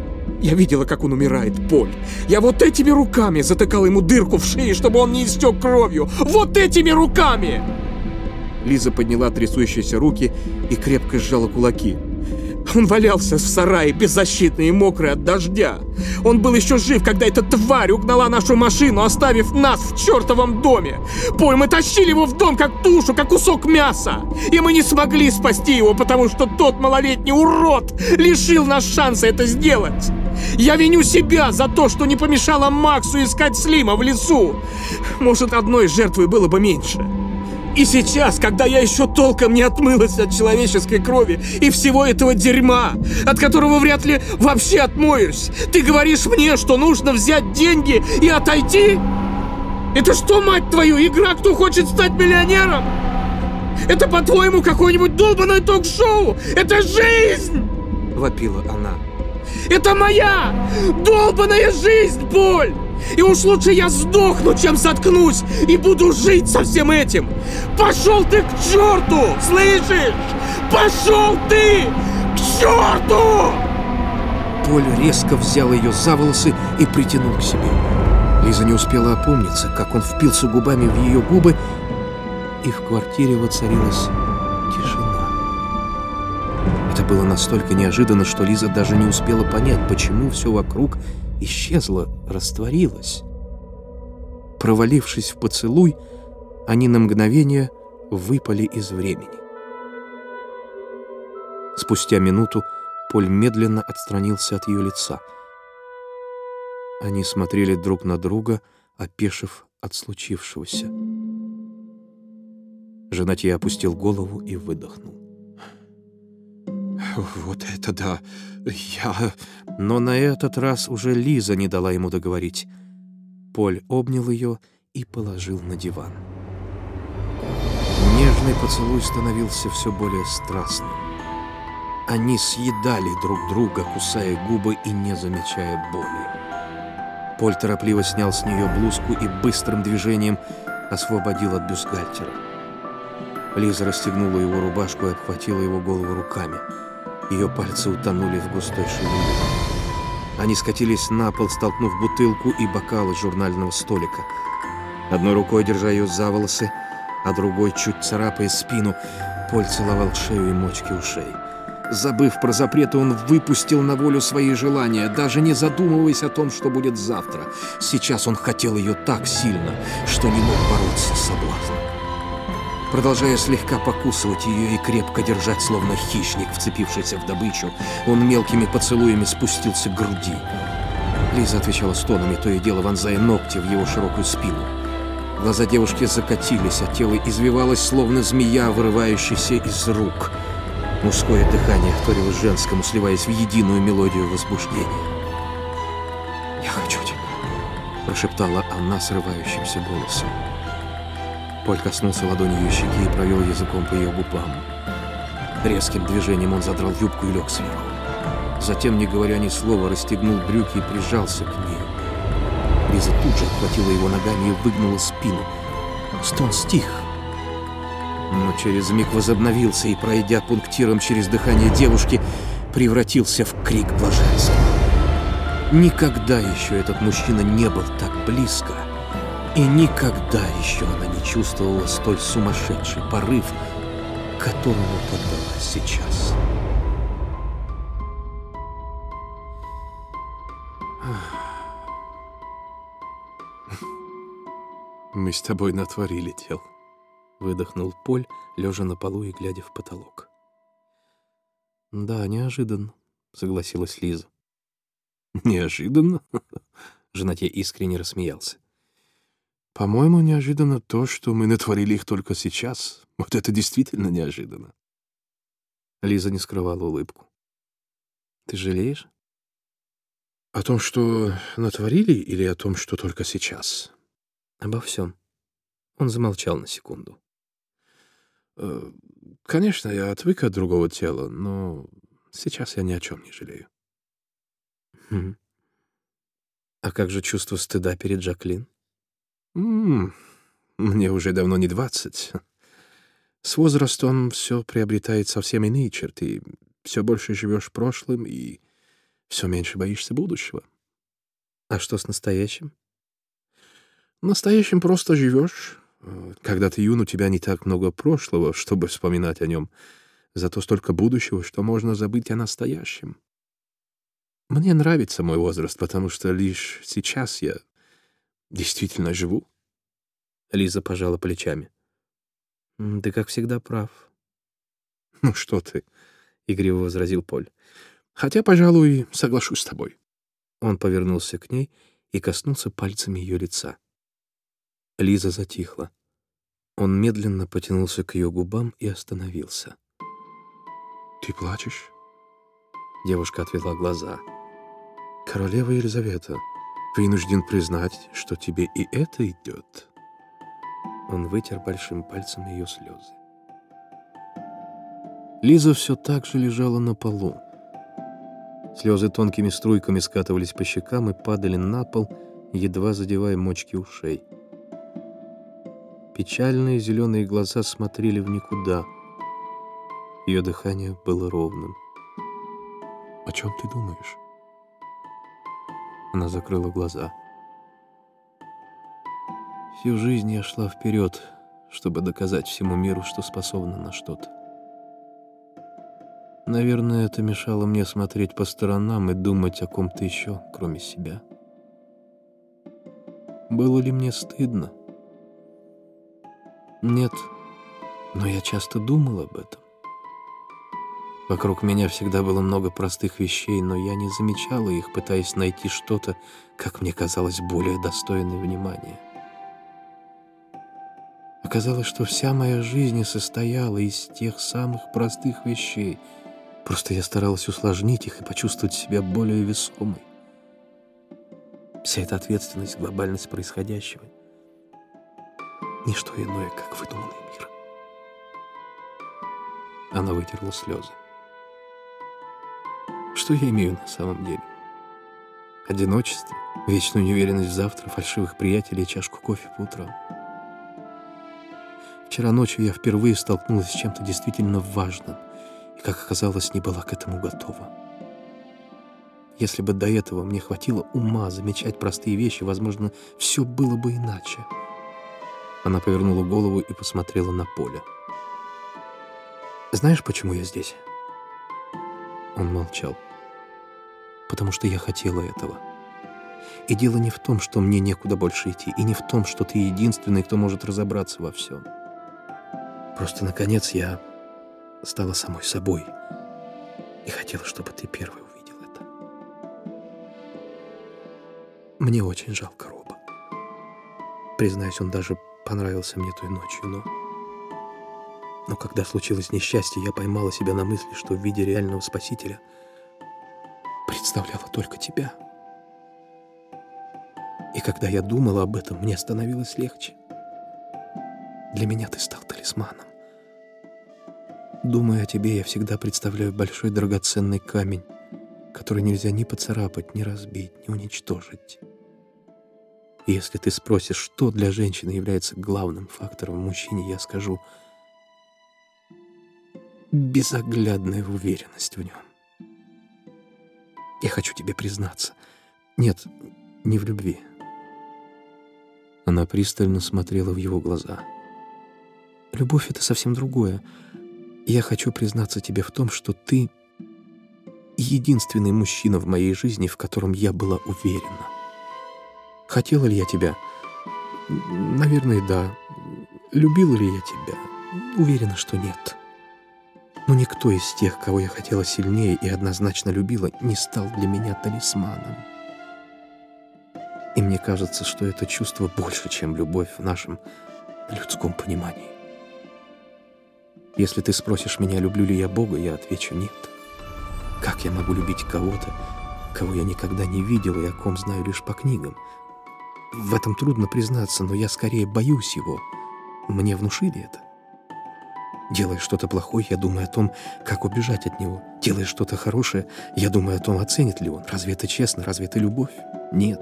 Я видела, как он умирает, Поль. Я вот этими руками затыкал ему дырку в шее, чтобы он не истек кровью. Вот этими руками!» Лиза подняла трясущиеся руки и крепко сжала кулаки. Он валялся в сарае, беззащитный и мокрый от дождя. Он был еще жив, когда эта тварь угнала нашу машину, оставив нас в чертовом доме. Поль, мы тащили его в дом как тушу, как кусок мяса. И мы не смогли спасти его, потому что тот малолетний урод лишил нас шанса это сделать. Я виню себя за то, что не помешала Максу искать Слима в лесу. Может, одной жертвой было бы меньше. И сейчас, когда я еще толком не отмылась от человеческой крови и всего этого дерьма, от которого вряд ли вообще отмоюсь, ты говоришь мне, что нужно взять деньги и отойти? Это что, мать твою, игра «Кто хочет стать миллионером»? Это, по-твоему, какое-нибудь долбаное ток-шоу? Это жизнь! Вопила она. Это моя долбаная жизнь, Поль! И уж лучше я сдохну, чем заткнусь и буду жить со всем этим. Пошел ты к черту, слышишь? Пошел ты к черту! Поль резко взял ее за волосы и притянул к себе. Лиза не успела опомниться, как он впился губами в ее губы, и в квартире воцарилась тишина. Это было настолько неожиданно, что Лиза даже не успела понять, почему все вокруг исчезло, растворилось. Провалившись в поцелуй, они на мгновение выпали из времени. Спустя минуту Поль медленно отстранился от ее лица. Они смотрели друг на друга, опешив от случившегося. Женатье опустил голову и выдохнул. Вот это да! Но на этот раз уже Лиза не дала ему договорить. Поль обнял ее и положил на диван. Нежный поцелуй становился все более страстным. Они съедали друг друга, кусая губы и не замечая боли. Поль торопливо снял с нее блузку и быстрым движением освободил от бюстгальтера. Лиза расстегнула его рубашку и обхватила его голову руками. Ее пальцы утонули в густой шевелюре. Они скатились на пол, столкнув бутылку и бокалы с журнального столика. Одной рукой, держа ее за волосы, а другой, чуть царапая спину, Поль целовал шею и мочки ушей. Забыв про запреты, он выпустил на волю свои желания, даже не задумываясь о том, что будет завтра. Сейчас он хотел ее так сильно, что не мог бороться с соблазном. Продолжая слегка покусывать ее и крепко держать, словно хищник, вцепившийся в добычу, он мелкими поцелуями спустился к груди. Лиза отвечала стонами, то и дело вонзая ногти в его широкую спину. Глаза девушки закатились, а тело извивалось, словно змея, вырывающаяся из рук. Мужское дыхание вторило женскому, сливаясь в единую мелодию возбуждения. «Я хочу тебя», — прошептала она срывающимся голосом. Поль коснулся ладонью ее щеки и провел языком по ее губам. Резким движением он задрал юбку и лег сверху. Затем, не говоря ни слова, расстегнул брюки и прижался к ней. Лиза тут же обхватила его ногами и выгнула спину. Стон стих. Но через миг возобновился и, пройдя пунктиром через дыхание девушки, превратился в крик блаженства. Никогда еще этот мужчина не был так близко. И никогда еще она не чувствовала столь сумасшедший порыв, которому поддалась сейчас. Мы с тобой натворили дел. Выдохнул Поль, лежа на полу и глядя в потолок. «Да, неожиданно», — согласилась Лиза. Неожиданно? Женатье искренне рассмеялся. По-моему, неожиданно то, что мы натворили их только сейчас. Вот это действительно неожиданно. Лиза не скрывала улыбку. «Ты жалеешь?» О том, что натворили, или о том, что только сейчас? «Обо всем». Он замолчал на секунду. Конечно, я отвык от другого тела, но сейчас я ни о чем не жалею. А как же чувство стыда перед Жаклин? Мне уже давно не 20. С возрастом все приобретает совсем иные черты. Все больше живешь прошлым и все меньше боишься будущего. А что с настоящим? В настоящем просто живешь. Когда ты юн, у тебя не так много прошлого, чтобы вспоминать о нем. Зато столько будущего, что можно забыть о настоящем. Мне нравится мой возраст, потому что лишь сейчас я действительно живу. Лиза пожала плечами. Ты, как всегда, прав. Ну что ты, — игриво возразил Поль. хотя, пожалуй, соглашусь с тобой. Он повернулся к ней и коснулся пальцами ее лица. Лиза затихла. Он медленно потянулся к ее губам и остановился. Ты плачешь? Девушка отвела глаза. Королева Елизавета, вынужден признать, что тебе и это идет. Он вытер большим пальцем ее слезы. Лиза все так же лежала на полу. Слезы тонкими струйками скатывались по щекам и падали на пол, едва задевая мочки ушей. Печальные зеленые глаза смотрели в никуда. Ее дыхание было ровным. О чем ты думаешь? Она закрыла глаза. Всю жизнь я шла вперед, чтобы доказать всему миру, что способна на что-то. Наверное, это мешало мне смотреть по сторонам и думать о ком-то еще, кроме себя. Было ли мне стыдно? Нет, но я часто думал об этом. Вокруг меня всегда было много простых вещей, но я не замечала их, пытаясь найти что-то, как мне казалось, более достойное внимания. Оказалось, что вся моя жизнь состояла из тех самых простых вещей. Просто я старалась усложнить их и почувствовать себя более весомой. Вся эта ответственность, глобальность происходящего — ничто иное, как выдуманный мир. Она вытерла слезы. Что я имею на самом деле? Одиночество, вечную неуверенность в завтра, фальшивых приятелей и чашку кофе по утрам. Вчера ночью я впервые столкнулась с чем-то действительно важным и, как оказалось, не была к этому готова. Если бы до этого мне хватило ума замечать простые вещи, возможно, все было бы иначе. Она повернула голову и посмотрела на Поля. «Знаешь, почему я здесь?» Он молчал. «Потому что я хотела этого. И дело не в том, что мне некуда больше идти, и не в том, что ты единственный, кто может разобраться во всем. Просто, наконец, я стала самой собой и хотела, чтобы ты первый увидел это. Мне очень жалко Роба. Признаюсь, он даже понравился мне той ночью, но когда случилось несчастье, я поймала себя на мысли, что в виде реального спасителя представляла только тебя. И когда я думала об этом, мне становилось легче. Для меня ты стал талисманом. Думая о тебе, я всегда представляю большой драгоценный камень, который нельзя ни поцарапать, ни разбить, ни уничтожить. И если ты спросишь, что для женщины является главным фактором в мужчине, я скажу: безоглядная уверенность в нем. Я хочу тебе признаться. Нет, не в любви. Она пристально смотрела в его глаза. Любовь — это совсем другое. Я хочу признаться тебе в том, что ты единственный мужчина в моей жизни, в котором я была уверена. Хотела ли я тебя? Наверное, да. Любила ли я тебя? Уверена, что нет. Но никто из тех, кого я хотела сильнее и однозначно любила, не стал для меня талисманом. И мне кажется, что это чувство больше, чем любовь в нашем людском понимании. Если ты спросишь меня, люблю ли я Бога, я отвечу нет. Как я могу любить кого-то, кого я никогда не видел и о ком знаю лишь по книгам? В этом трудно признаться, но я скорее боюсь его. Мне внушили это. Делая что-то плохое, я думаю о том, как убежать от него. Делая что-то хорошее, я думаю о том, оценит ли он. Разве это честно? Разве это любовь? Нет.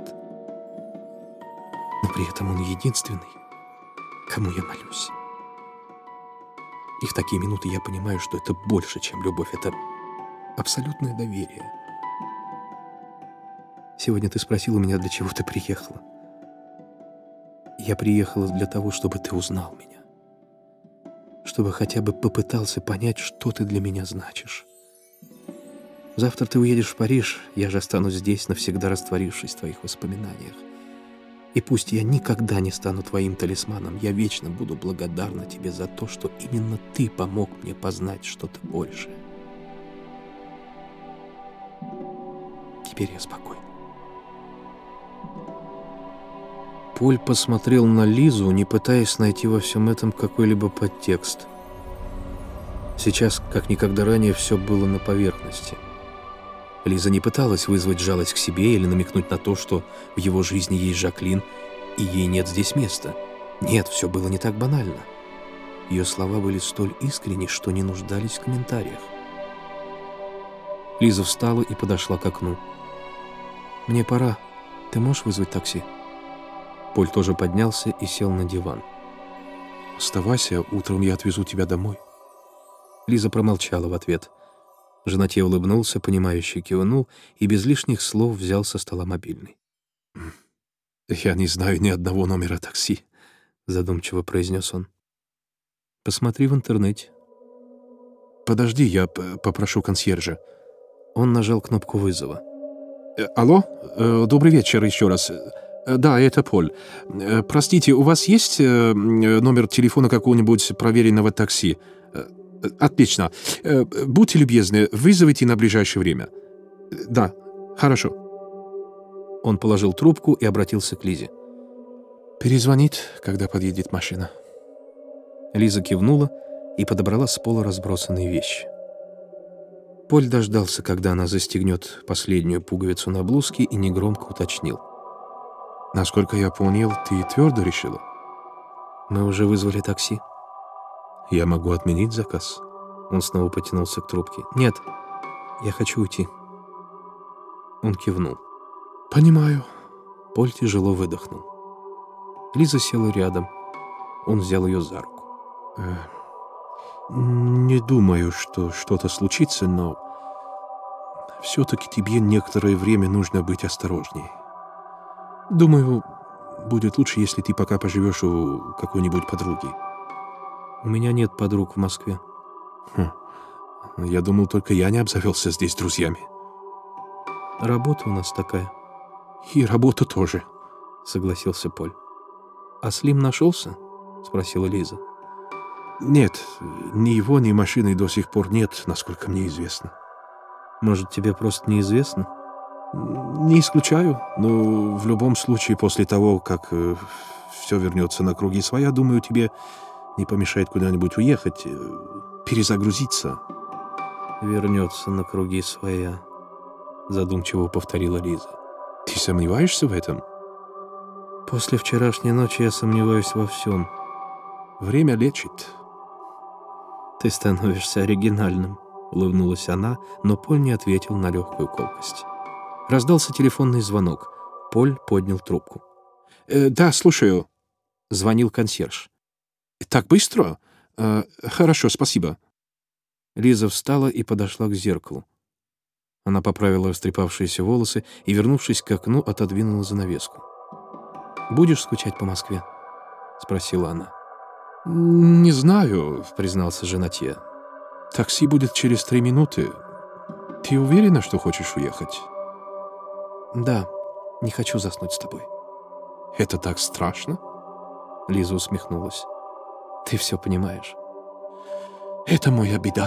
Но при этом он единственный, кому я молюсь. И в такие минуты я понимаю, что это больше, чем любовь. Это абсолютное доверие. Сегодня ты спросила меня, для чего ты приехала. Я приехала для того, чтобы ты узнал меня. Чтобы хотя бы попытался понять, что ты для меня значишь. Завтра ты уедешь в Париж, я же останусь здесь, навсегда растворившись в твоих воспоминаниях. И пусть я никогда не стану твоим талисманом, я вечно буду благодарна тебе за то, что именно ты помог мне познать что-то большее. Теперь я спокоен. Поль посмотрел на Лизу, не пытаясь найти во всем этом какой-либо подтекст. Сейчас, как никогда ранее, все было на поверхности. Лиза не пыталась вызвать жалость к себе или намекнуть на то, что в его жизни есть Жаклин, и ей нет здесь места. Нет, все было не так банально. Ее слова были столь искренни, что не нуждались в комментариях. Лиза встала и подошла к окну. «Мне пора. Ты можешь вызвать такси?» Поль тоже поднялся и сел на диван. «Оставайся, утром я отвезу тебя домой». Лиза промолчала в ответ. Женатье улыбнулся, понимающе кивнул и без лишних слов взял со стола мобильный. «Я не знаю ни одного номера такси», — задумчиво произнес он. «Посмотри в интернете». «Подожди, я попрошу консьержа». Он нажал кнопку вызова. «Алло? Добрый вечер еще раз. Да, это Поль. Простите, у вас есть номер телефона какого-нибудь проверенного такси? Отлично. Будьте любезны, вызовите на ближайшее время. Да, хорошо». Он положил трубку и обратился к Лизе. «Перезвонит, когда подъедет машина». Лиза кивнула и подобрала с пола разбросанные вещи. Поль дождался, когда она застегнет последнюю пуговицу на блузке, и негромко уточнил. «Насколько я понял, ты твердо решила?» «Мы уже вызвали такси». «Я могу отменить заказ?» Он снова потянулся к трубке. «Нет, я хочу уйти». Он кивнул. «Понимаю». Поль тяжело выдохнул. Лиза села рядом. Он взял ее за руку. «Не думаю, что что-то случится, но все-таки тебе некоторое время нужно быть осторожней. Думаю, будет лучше, если ты пока поживешь у какой-нибудь подруги». «У меня нет подруг в Москве». Я думал, только я не обзавелся здесь друзьями. «Работа у нас такая». «И работа тоже», — согласился Поль. «А Слим нашелся?» — спросила Лиза. «Нет, ни его, ни машины до сих пор нет, насколько мне известно». «Может, тебе просто неизвестно?» «Не исключаю, но в любом случае после того, как все вернется на круги своя, думаю, тебе не помешает куда-нибудь уехать, перезагрузиться». «Вернется на круги своя», — задумчиво повторила Лиза. «Ты сомневаешься в этом?» «После вчерашней ночи я сомневаюсь во всем». «Время лечит». «Ты становишься оригинальным», — улыбнулась она, но Поль не ответил на легкую колкость. Раздался телефонный звонок. Поль поднял трубку. «Да, слушаю». Звонил консьерж. «Так быстро? Хорошо, спасибо». Лиза встала и подошла к зеркалу. Она поправила растрепавшиеся волосы и, вернувшись к окну, отодвинула занавеску. «Будешь скучать по Москве?» — спросила она. «Не знаю», — признался Женатье. «Такси будет через 3 минуты. Ты уверена, что хочешь уехать?» «Да, не хочу заснуть с тобой». «Это так страшно?» Лиза усмехнулась. «Ты все понимаешь». «Это моя беда».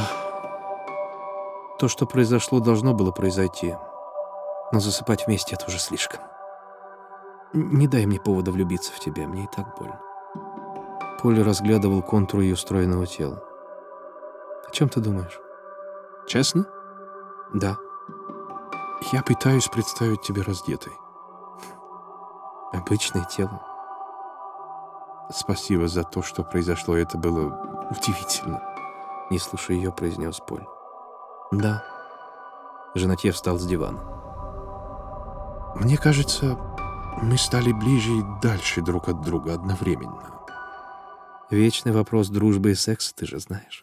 То, что произошло, должно было произойти. Но засыпать вместе — это уже слишком. Не дай мне повода влюбиться в тебя, мне и так больно. Поль разглядывал контур ее стройного тела. О чем ты думаешь? «Честно?» «Да». «Я пытаюсь представить тебя раздетой». «Обычное тело». «Спасибо за то, что произошло, это было удивительно», — не слушая ее, произнес Поль. «Да». Женатье встал с дивана. «Мне кажется, мы стали ближе и дальше друг от друга одновременно». «Вечный вопрос дружбы и секса, ты же знаешь».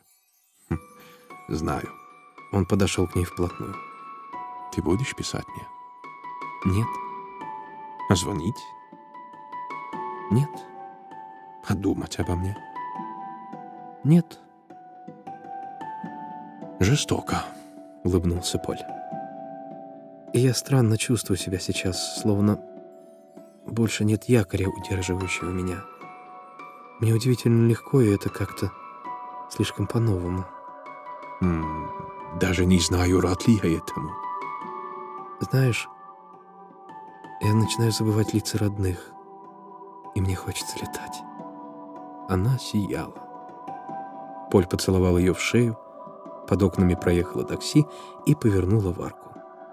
«Знаю». Он подошел к ней вплотную. «Ты будешь писать мне?» Нет. А звонить? Нет. А думать обо мне? Нет. Жестоко, Улыбнулся Поль. И я странно чувствую себя сейчас, словно больше нет якоря, удерживающего меня. Мне удивительно легко, и это как-то слишком по-новому. Даже не знаю, рад ли я этому. Знаешь, я начинаю забывать лица родных, и мне хочется летать. Она сияла. Поль поцеловал ее в шею, под окнами проехало такси и повернула в арку.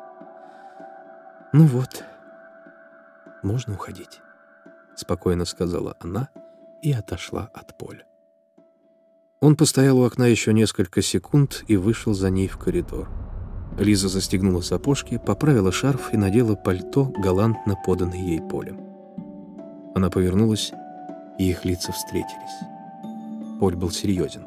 «Ну вот, можно уходить», — спокойно сказала она и отошла от Поля. Он постоял у окна еще несколько секунд и вышел за ней в коридор. Лиза застегнула сапожки, поправила шарф и надела пальто, галантно поданное ей Полем. Она повернулась, и их лица встретились. Поль был серьезен.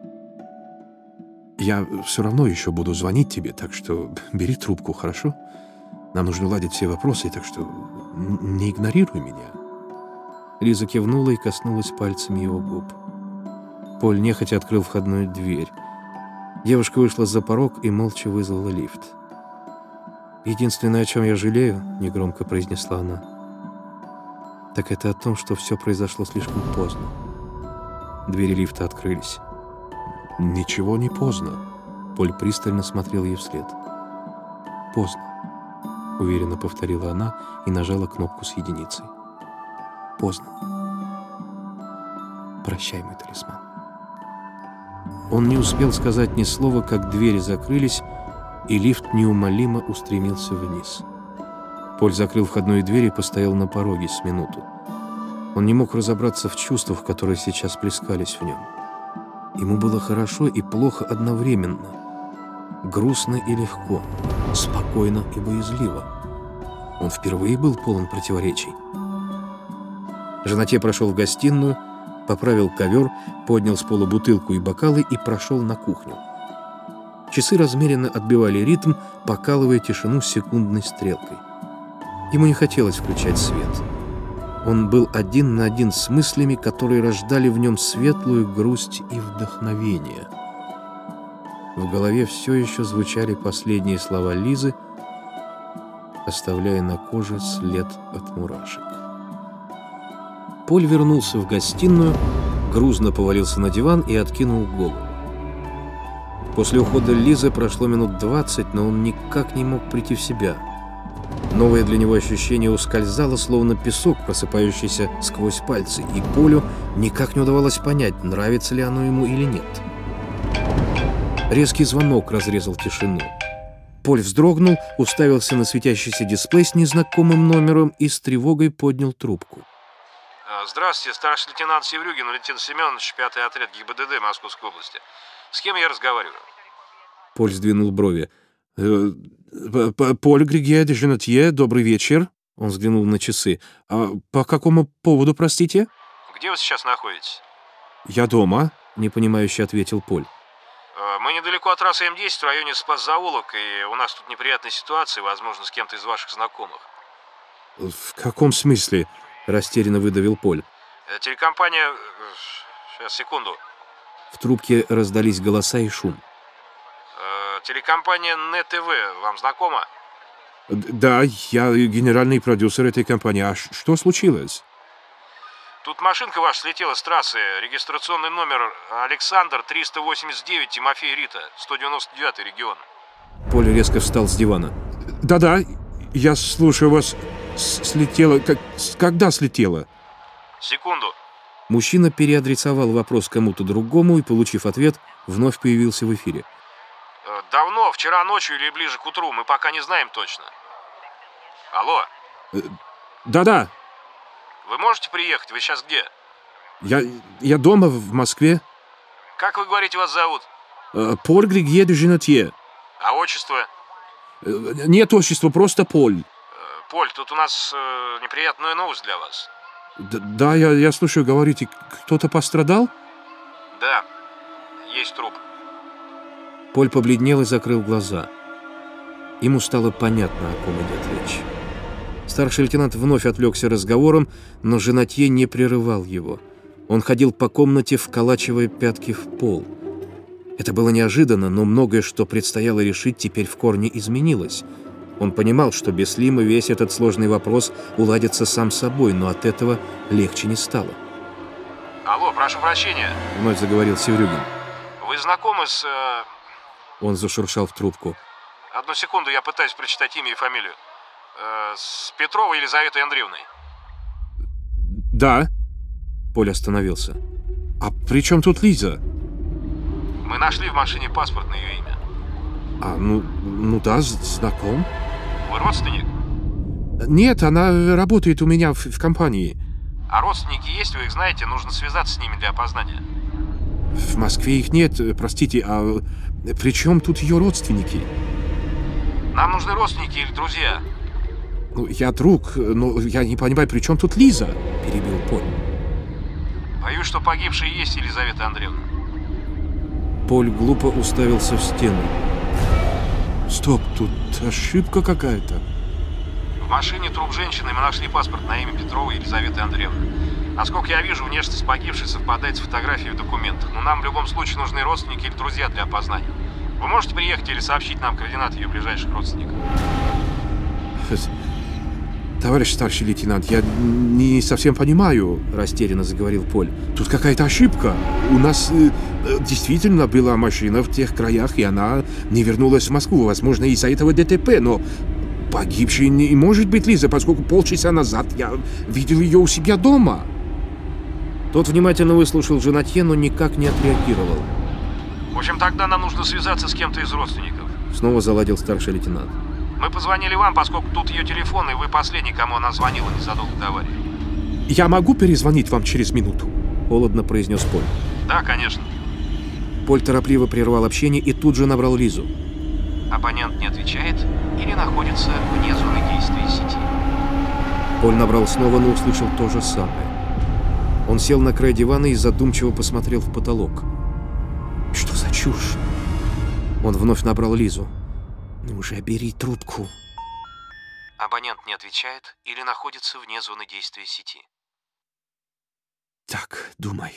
Я все равно еще буду звонить тебе, так что бери трубку, хорошо? Нам нужно ладить все вопросы, так что не игнорируй меня. Лиза кивнула и коснулась пальцами его губ. Поль нехотя открыл входную дверь. Девушка вышла за порог и молча вызвала лифт. «Единственное, о чем я жалею, — негромко произнесла она, — так это о том, что все произошло слишком поздно». Двери лифта открылись. Ничего не поздно. Поль пристально смотрел ей вслед. «Поздно», — уверенно повторила она и нажала кнопку с единицей. «Поздно. Прощай, мой талисман». Он не успел сказать ни слова, как двери закрылись, и лифт неумолимо устремился вниз. Поль закрыл входную дверь и постоял на пороге с минуту. Он не мог разобраться в чувствах, которые сейчас плескались в нем. Ему было хорошо и плохо одновременно, грустно и легко, спокойно и боязливо. Он впервые был полон противоречий. Жанатье прошел в гостиную, поправил ковер, поднял с пола бутылку и бокалы и прошел на кухню. Часы размеренно отбивали ритм, покалывая тишину секундной стрелкой. Ему не хотелось включать свет. Он был один на один с мыслями, которые рождали в нем светлую грусть и вдохновение. В голове все еще звучали последние слова Лизы, оставляя на коже след от мурашек. Поль вернулся в гостиную, грузно повалился на диван и откинул голову. После ухода Лизы прошло минут 20, но он никак не мог прийти в себя. Новое для него ощущение ускользало, словно песок, просыпающийся сквозь пальцы, и Полю никак не удавалось понять, нравится ли оно ему или нет. Резкий звонок разрезал тишину. Поль вздрогнул, уставился на светящийся дисплей с незнакомым номером и с тревогой поднял трубку. Здравствуйте, старший лейтенант Севрюгин Валентин Семенович, 5-й отряд ГИБДД Московской области. С кем я разговариваю? Поль сдвинул брови. Поль Григье де Жанатье, добрый вечер. Он взглянул на часы. По какому поводу, простите? Где вы сейчас находитесь? Я дома, непонимающе ответил Поль. Мы недалеко от трассы М10 в районе спас-заулок, и у нас тут неприятная ситуация, возможно, с кем-то из ваших знакомых. В каком смысле? Растерянно выдавил Поль. Телекомпания... Сейчас, секунду. В трубке раздались голоса и шум. Телекомпания НТВ вам знакома? Да, я генеральный продюсер этой компании. А что случилось? Тут машинка ваша слетела с трассы. Регистрационный номер Александр 389, Тимофей Рита, 199 регион. Поль резко встал с дивана. Да-да, я слушаю вас. Слетела... Когда слетела? Секунду. Мужчина переадресовал вопрос кому-то другому и, получив ответ, вновь появился в эфире. Давно, вчера ночью или ближе к утру, мы пока не знаем точно. Алло. Да-да. Вы можете приехать? Вы сейчас где? Я дома, в Москве. Как вы говорите, вас зовут? Поль Григье де Жанатье. А отчество? Нет отчества, просто Поль. Поль, тут у нас неприятная новость для вас. Да, я слушаю, говорите, кто-то пострадал? Да, есть труп. Поль побледнел и закрыл глаза. Ему стало понятно, о ком идет речь. Старший лейтенант вновь отвлекся разговором, но Женатье не прерывал его. Он ходил по комнате, вколачивая пятки в пол. Это было неожиданно, но многое, что предстояло решить, теперь в корне изменилось. Он понимал, что без Слима весь этот сложный вопрос уладится сам собой, но от этого легче не стало. Алло, прошу прощения. Вновь заговорил Севрюгин. Вы знакомы с... Он зашуршал в трубку. Одну секунду, я пытаюсь прочитать имя и фамилию. С Петровой Елизаветой Андреевной. Да. Поль остановился. А при чем тут Лиза? Мы нашли в машине паспорт на ее имя. Ну да, знаком. Вы родственник? Нет, она работает у меня в компании. А родственники есть, вы их знаете? Нужно связаться с ними для опознания. В Москве их нет, простите, а при чем тут ее родственники? Нам нужны родственники или друзья. Ну, я друг, но я не понимаю, при чем тут Лиза? Перебил Поль. Боюсь, что погибшей есть Елизавета Андреевна. Поль глупо уставился в стену. Стоп, тут ошибка какая-то. В машине труп женщины мы нашли паспорт на имя Петровой Елизаветы Андреевны. Насколько я вижу, внешность погибшей совпадает с фотографией в документах. Но нам в любом случае нужны родственники или друзья для опознания. Вы можете приехать или сообщить нам координаты ее ближайших родственников? Товарищ старший лейтенант, я не совсем понимаю, растерянно заговорил Поль. Тут какая-то ошибка. У нас действительно была машина в тех краях, и она не вернулась в Москву. Возможно, из-за этого ДТП, но погибшей не может быть Лиза, поскольку полчаса назад я видел ее у себя дома. Тот внимательно выслушал Женатье, но никак не отреагировал. В общем, тогда нам нужно связаться с кем-то из родственников. Снова заладил старший лейтенант. Мы позвонили вам, поскольку тут ее телефон, и вы последний, кому она звонила незадолго до аварии. Я могу перезвонить вам через минуту? Холодно произнес Поль. Да, конечно. Поль торопливо прервал общение и тут же набрал Лизу. Абонент не отвечает или находится вне зоны действия сети. Поль набрал снова, но услышал то же самое. Он сел на край дивана и задумчиво посмотрел в потолок. Что за чушь? Он вновь набрал Лизу. Ну уже бери трубку. Абонент не отвечает или находится вне зоны действия сети. Так, думай.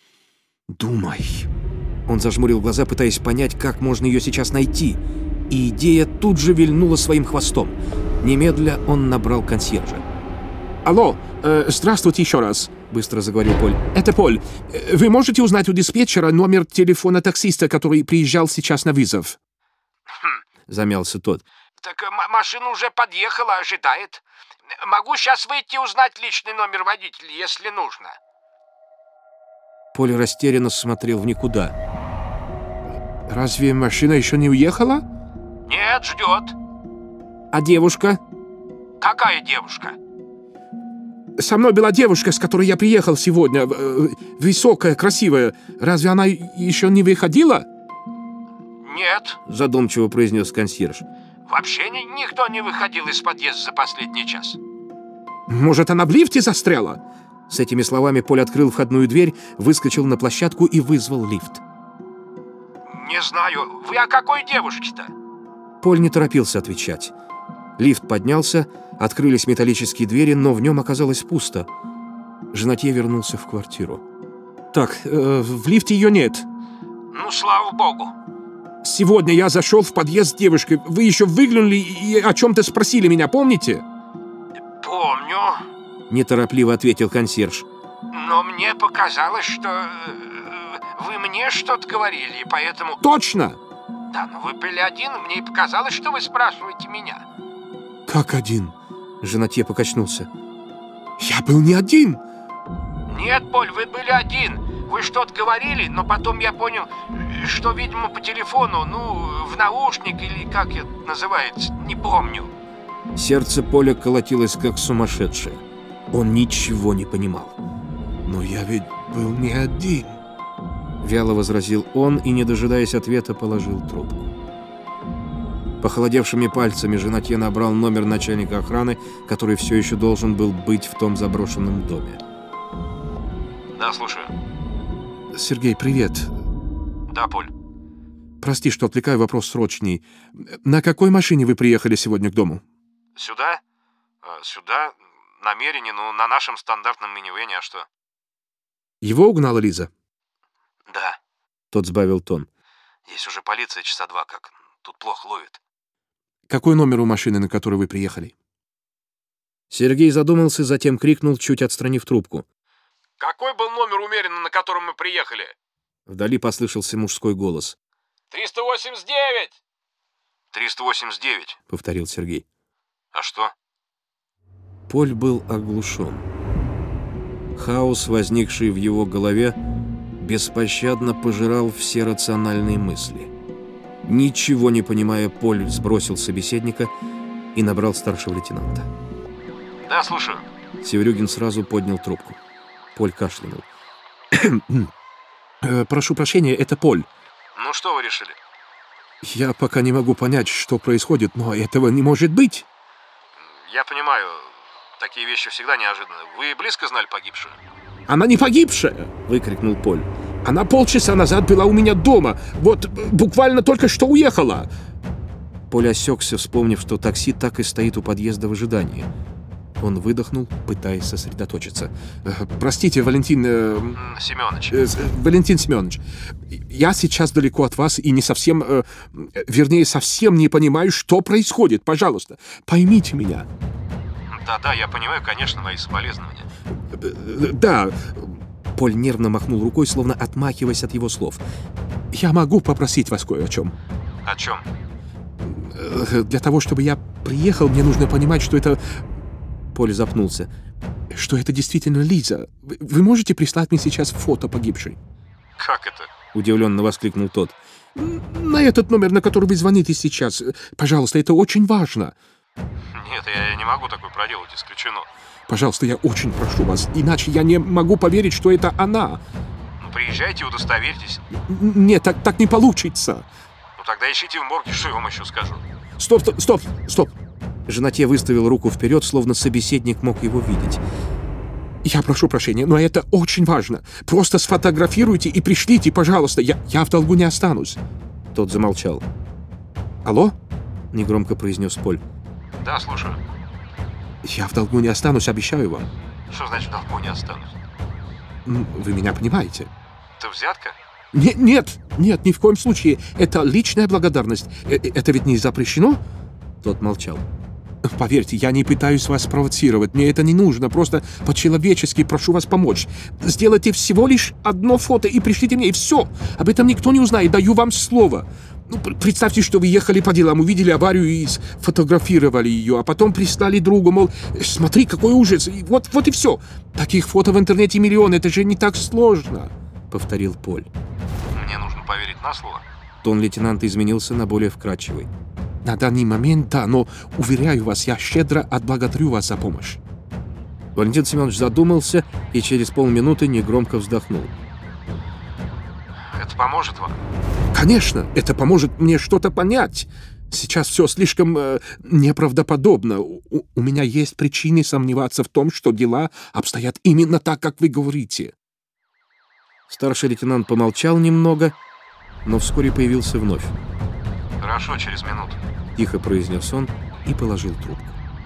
Он зажмурил глаза, пытаясь понять, как можно ее сейчас найти. И идея тут же вильнула своим хвостом. Немедля он набрал консьержа. Алло, здравствуйте еще раз. Быстро заговорил Поль. Это Поль. Вы можете узнать у диспетчера номер телефона таксиста, который приезжал сейчас на вызов? Замялся тот. Так машина уже подъехала, ожидает. Могу сейчас выйти и узнать личный номер водителя, если нужно. Поль растерянно смотрел в никуда. Разве машина еще не уехала? Нет, ждет. А девушка? Какая девушка? Со мной была девушка, с которой я приехал сегодня. Высокая, красивая. Разве она еще не выходила? Нет. Задумчиво произнес консьерж. Вообще никто не выходил из подъезда за последний час. Может, она в лифте застряла? С этими словами Поль открыл входную дверь, выскочил на площадку и вызвал лифт. Не знаю. Вы о какой девушке-то? Поль не торопился отвечать. Лифт поднялся, открылись металлические двери, но в нем оказалось пусто. Женатье вернулся в квартиру. Так, в лифте ее нет. Ну, слава богу. Сегодня я зашел в подъезд с девушкой. Вы еще выглянули и о чем-то спросили меня, помните? Помню. Неторопливо ответил консьерж. Но мне показалось, что вы мне что-то говорили, и поэтому... Точно! Да, но вы были один, мне и показалось, что вы спрашиваете меня. Как один? Женатье покачнулся. Я был не один. Нет, Поль, вы были один. Вы что-то говорили, но потом я понял, что, видимо, по телефону, в наушник или как это называется, не помню. Сердце Поля колотилось как сумасшедшее. Он ничего не понимал. Но я ведь был не один. Вяло возразил он и, не дожидаясь ответа, положил трубку. Похолодевшими пальцами Женатье набрал номер начальника охраны, который все еще должен был быть в том заброшенном доме. Да, слушаю. Сергей, привет. Да, Поль. Прости, что отвлекаю, вопрос срочный. На какой машине вы приехали сегодня к дому? Сюда? Сюда намерение, ну, на нашем стандартном минивэне, а что? Его угнала Лиза? Да. Тот сбавил тон. Есть уже полиция часа 2 как. Тут плохо ловит. Какой номер у машины, на которой вы приехали? Сергей задумался, затем крикнул, чуть отстранив трубку. Какой был номер умеренно, на котором мы приехали? Вдали послышался мужской голос. 389! 389, повторил Сергей. А что? Поль был оглушен. Хаос, возникший в его голове, беспощадно пожирал все рациональные мысли. Ничего не понимая, Поль сбросил собеседника и набрал старшего лейтенанта. Да, слушаю. Севрюгин сразу поднял трубку. Поль кашлянул. Прошу прощения, это Поль. Ну что вы решили? Я пока не могу понять, что происходит, но этого не может быть. Я понимаю, такие вещи всегда неожиданны. Вы близко знали погибшую? Она не погибшая! Выкрикнул Поль. Она полчаса назад была у меня дома. Вот буквально только что уехала. Поль осекся, вспомнив, что такси так и стоит у подъезда в ожидании. Он выдохнул, пытаясь сосредоточиться. Простите, Валентин... Семенович. Валентин Семенович, я сейчас далеко от вас и не совсем... вернее, совсем не понимаю, что происходит. Пожалуйста, поймите меня. Да, я понимаю, конечно, мои соболезнования. Да. Поль нервно махнул рукой, словно отмахиваясь от его слов. Я могу попросить вас кое о чем. О чем? Для того, чтобы я приехал, мне нужно понимать, что это... Поль запнулся. Что это действительно Лиза. Вы можете прислать мне сейчас фото погибшей? Как это? Удивленно воскликнул тот. На этот номер, на который вы звоните сейчас. Пожалуйста, это очень важно. Нет, я не могу такое проделать, исключено. Пожалуйста, я очень прошу вас, иначе я не могу поверить, что это она. Ну, приезжайте и удостоверьтесь. Нет, так не получится. Ну, тогда ищите в морге, что я вам еще скажу. Стоп. Женатье выставил руку вперед, словно собеседник мог его видеть. Я прошу прощения, но это очень важно. Просто сфотографируйте и пришлите, пожалуйста. Я в долгу не останусь. Тот замолчал. Алло? Негромко произнес Поль. Да, слушаю. Я в долгу не останусь, обещаю вам. Что значит в долгу не останусь? Вы меня понимаете? Это взятка? Нет, ни в коем случае. Это личная благодарность. Это ведь не запрещено? Тот молчал. Поверьте, я не пытаюсь вас провоцировать. Мне это не нужно. Просто по-человечески прошу вас помочь. Сделайте всего лишь одно фото и пришлите мне, и все. Об этом никто не узнает. Даю вам слово. Ну, представьте, что вы ехали по делам, увидели аварию и сфотографировали ее, а потом прислали другу, мол, смотри, какой ужас. И вот и все. Таких фото в интернете миллион. Это же не так сложно. Повторил Поль. Мне нужно поверить на слово. Тон лейтенанта изменился на более вкрадчивый. На данный момент, да, но, уверяю вас, я щедро отблагодарю вас за помощь. Валентин Семенович задумался и через полминуты негромко вздохнул. Это поможет вам? Конечно, это поможет мне что-то понять. Сейчас все слишком неправдоподобно. У меня есть причины сомневаться в том, что дела обстоят именно так, как вы говорите. Старший лейтенант помолчал немного, но вскоре появился вновь. Хорошо, через минуту. Тихо произнес он и положил трубку.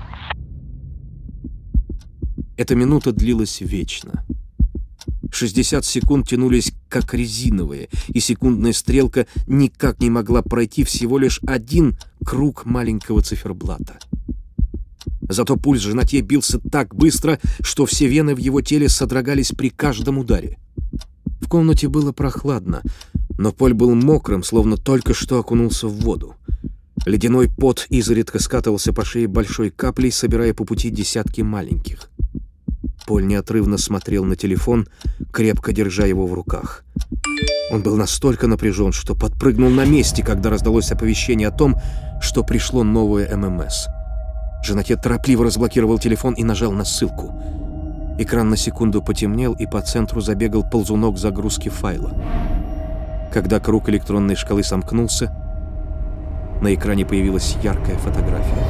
Эта минута длилась вечно. 60 секунд тянулись как резиновые, и секундная стрелка никак не могла пройти всего лишь один круг маленького циферблата. Зато пульс Женатье бился так быстро, что все вены в его теле содрогались при каждом ударе. В комнате было прохладно, но Поль был мокрым, словно только что окунулся в воду. Ледяной пот изредка скатывался по шее большой каплей, собирая по пути десятки маленьких. Поль неотрывно смотрел на телефон, крепко держа его в руках. Он был настолько напряжен, что подпрыгнул на месте, когда раздалось оповещение о том, что пришло новое ММС. Женатье торопливо разблокировал телефон и нажал на ссылку. Экран на секунду потемнел, и по центру забегал ползунок загрузки файла. Когда круг электронной шкалы сомкнулся, на экране появилась яркая фотография.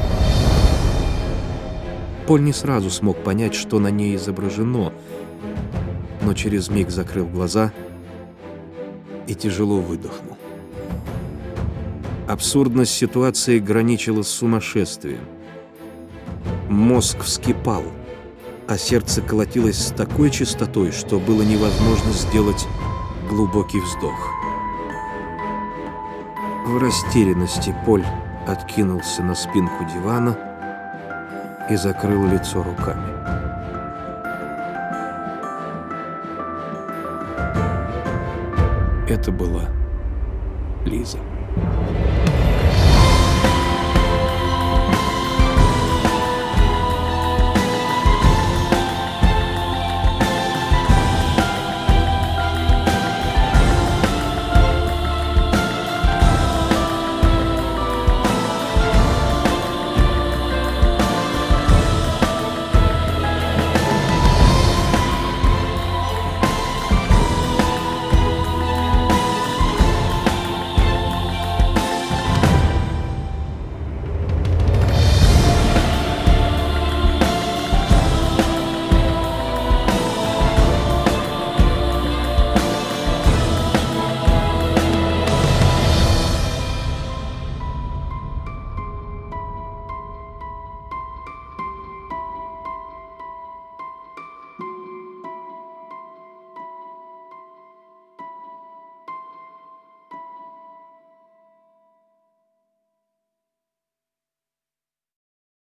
Поль не сразу смог понять, что на ней изображено, но через миг закрыл глаза и тяжело выдохнул. Абсурдность ситуации граничила с сумасшествием. Мозг вскипал, а сердце колотилось с такой частотой, что было невозможно сделать глубокий вздох. В растерянности Поль откинулся на спинку дивана и закрыл лицо руками. Это была Лиза.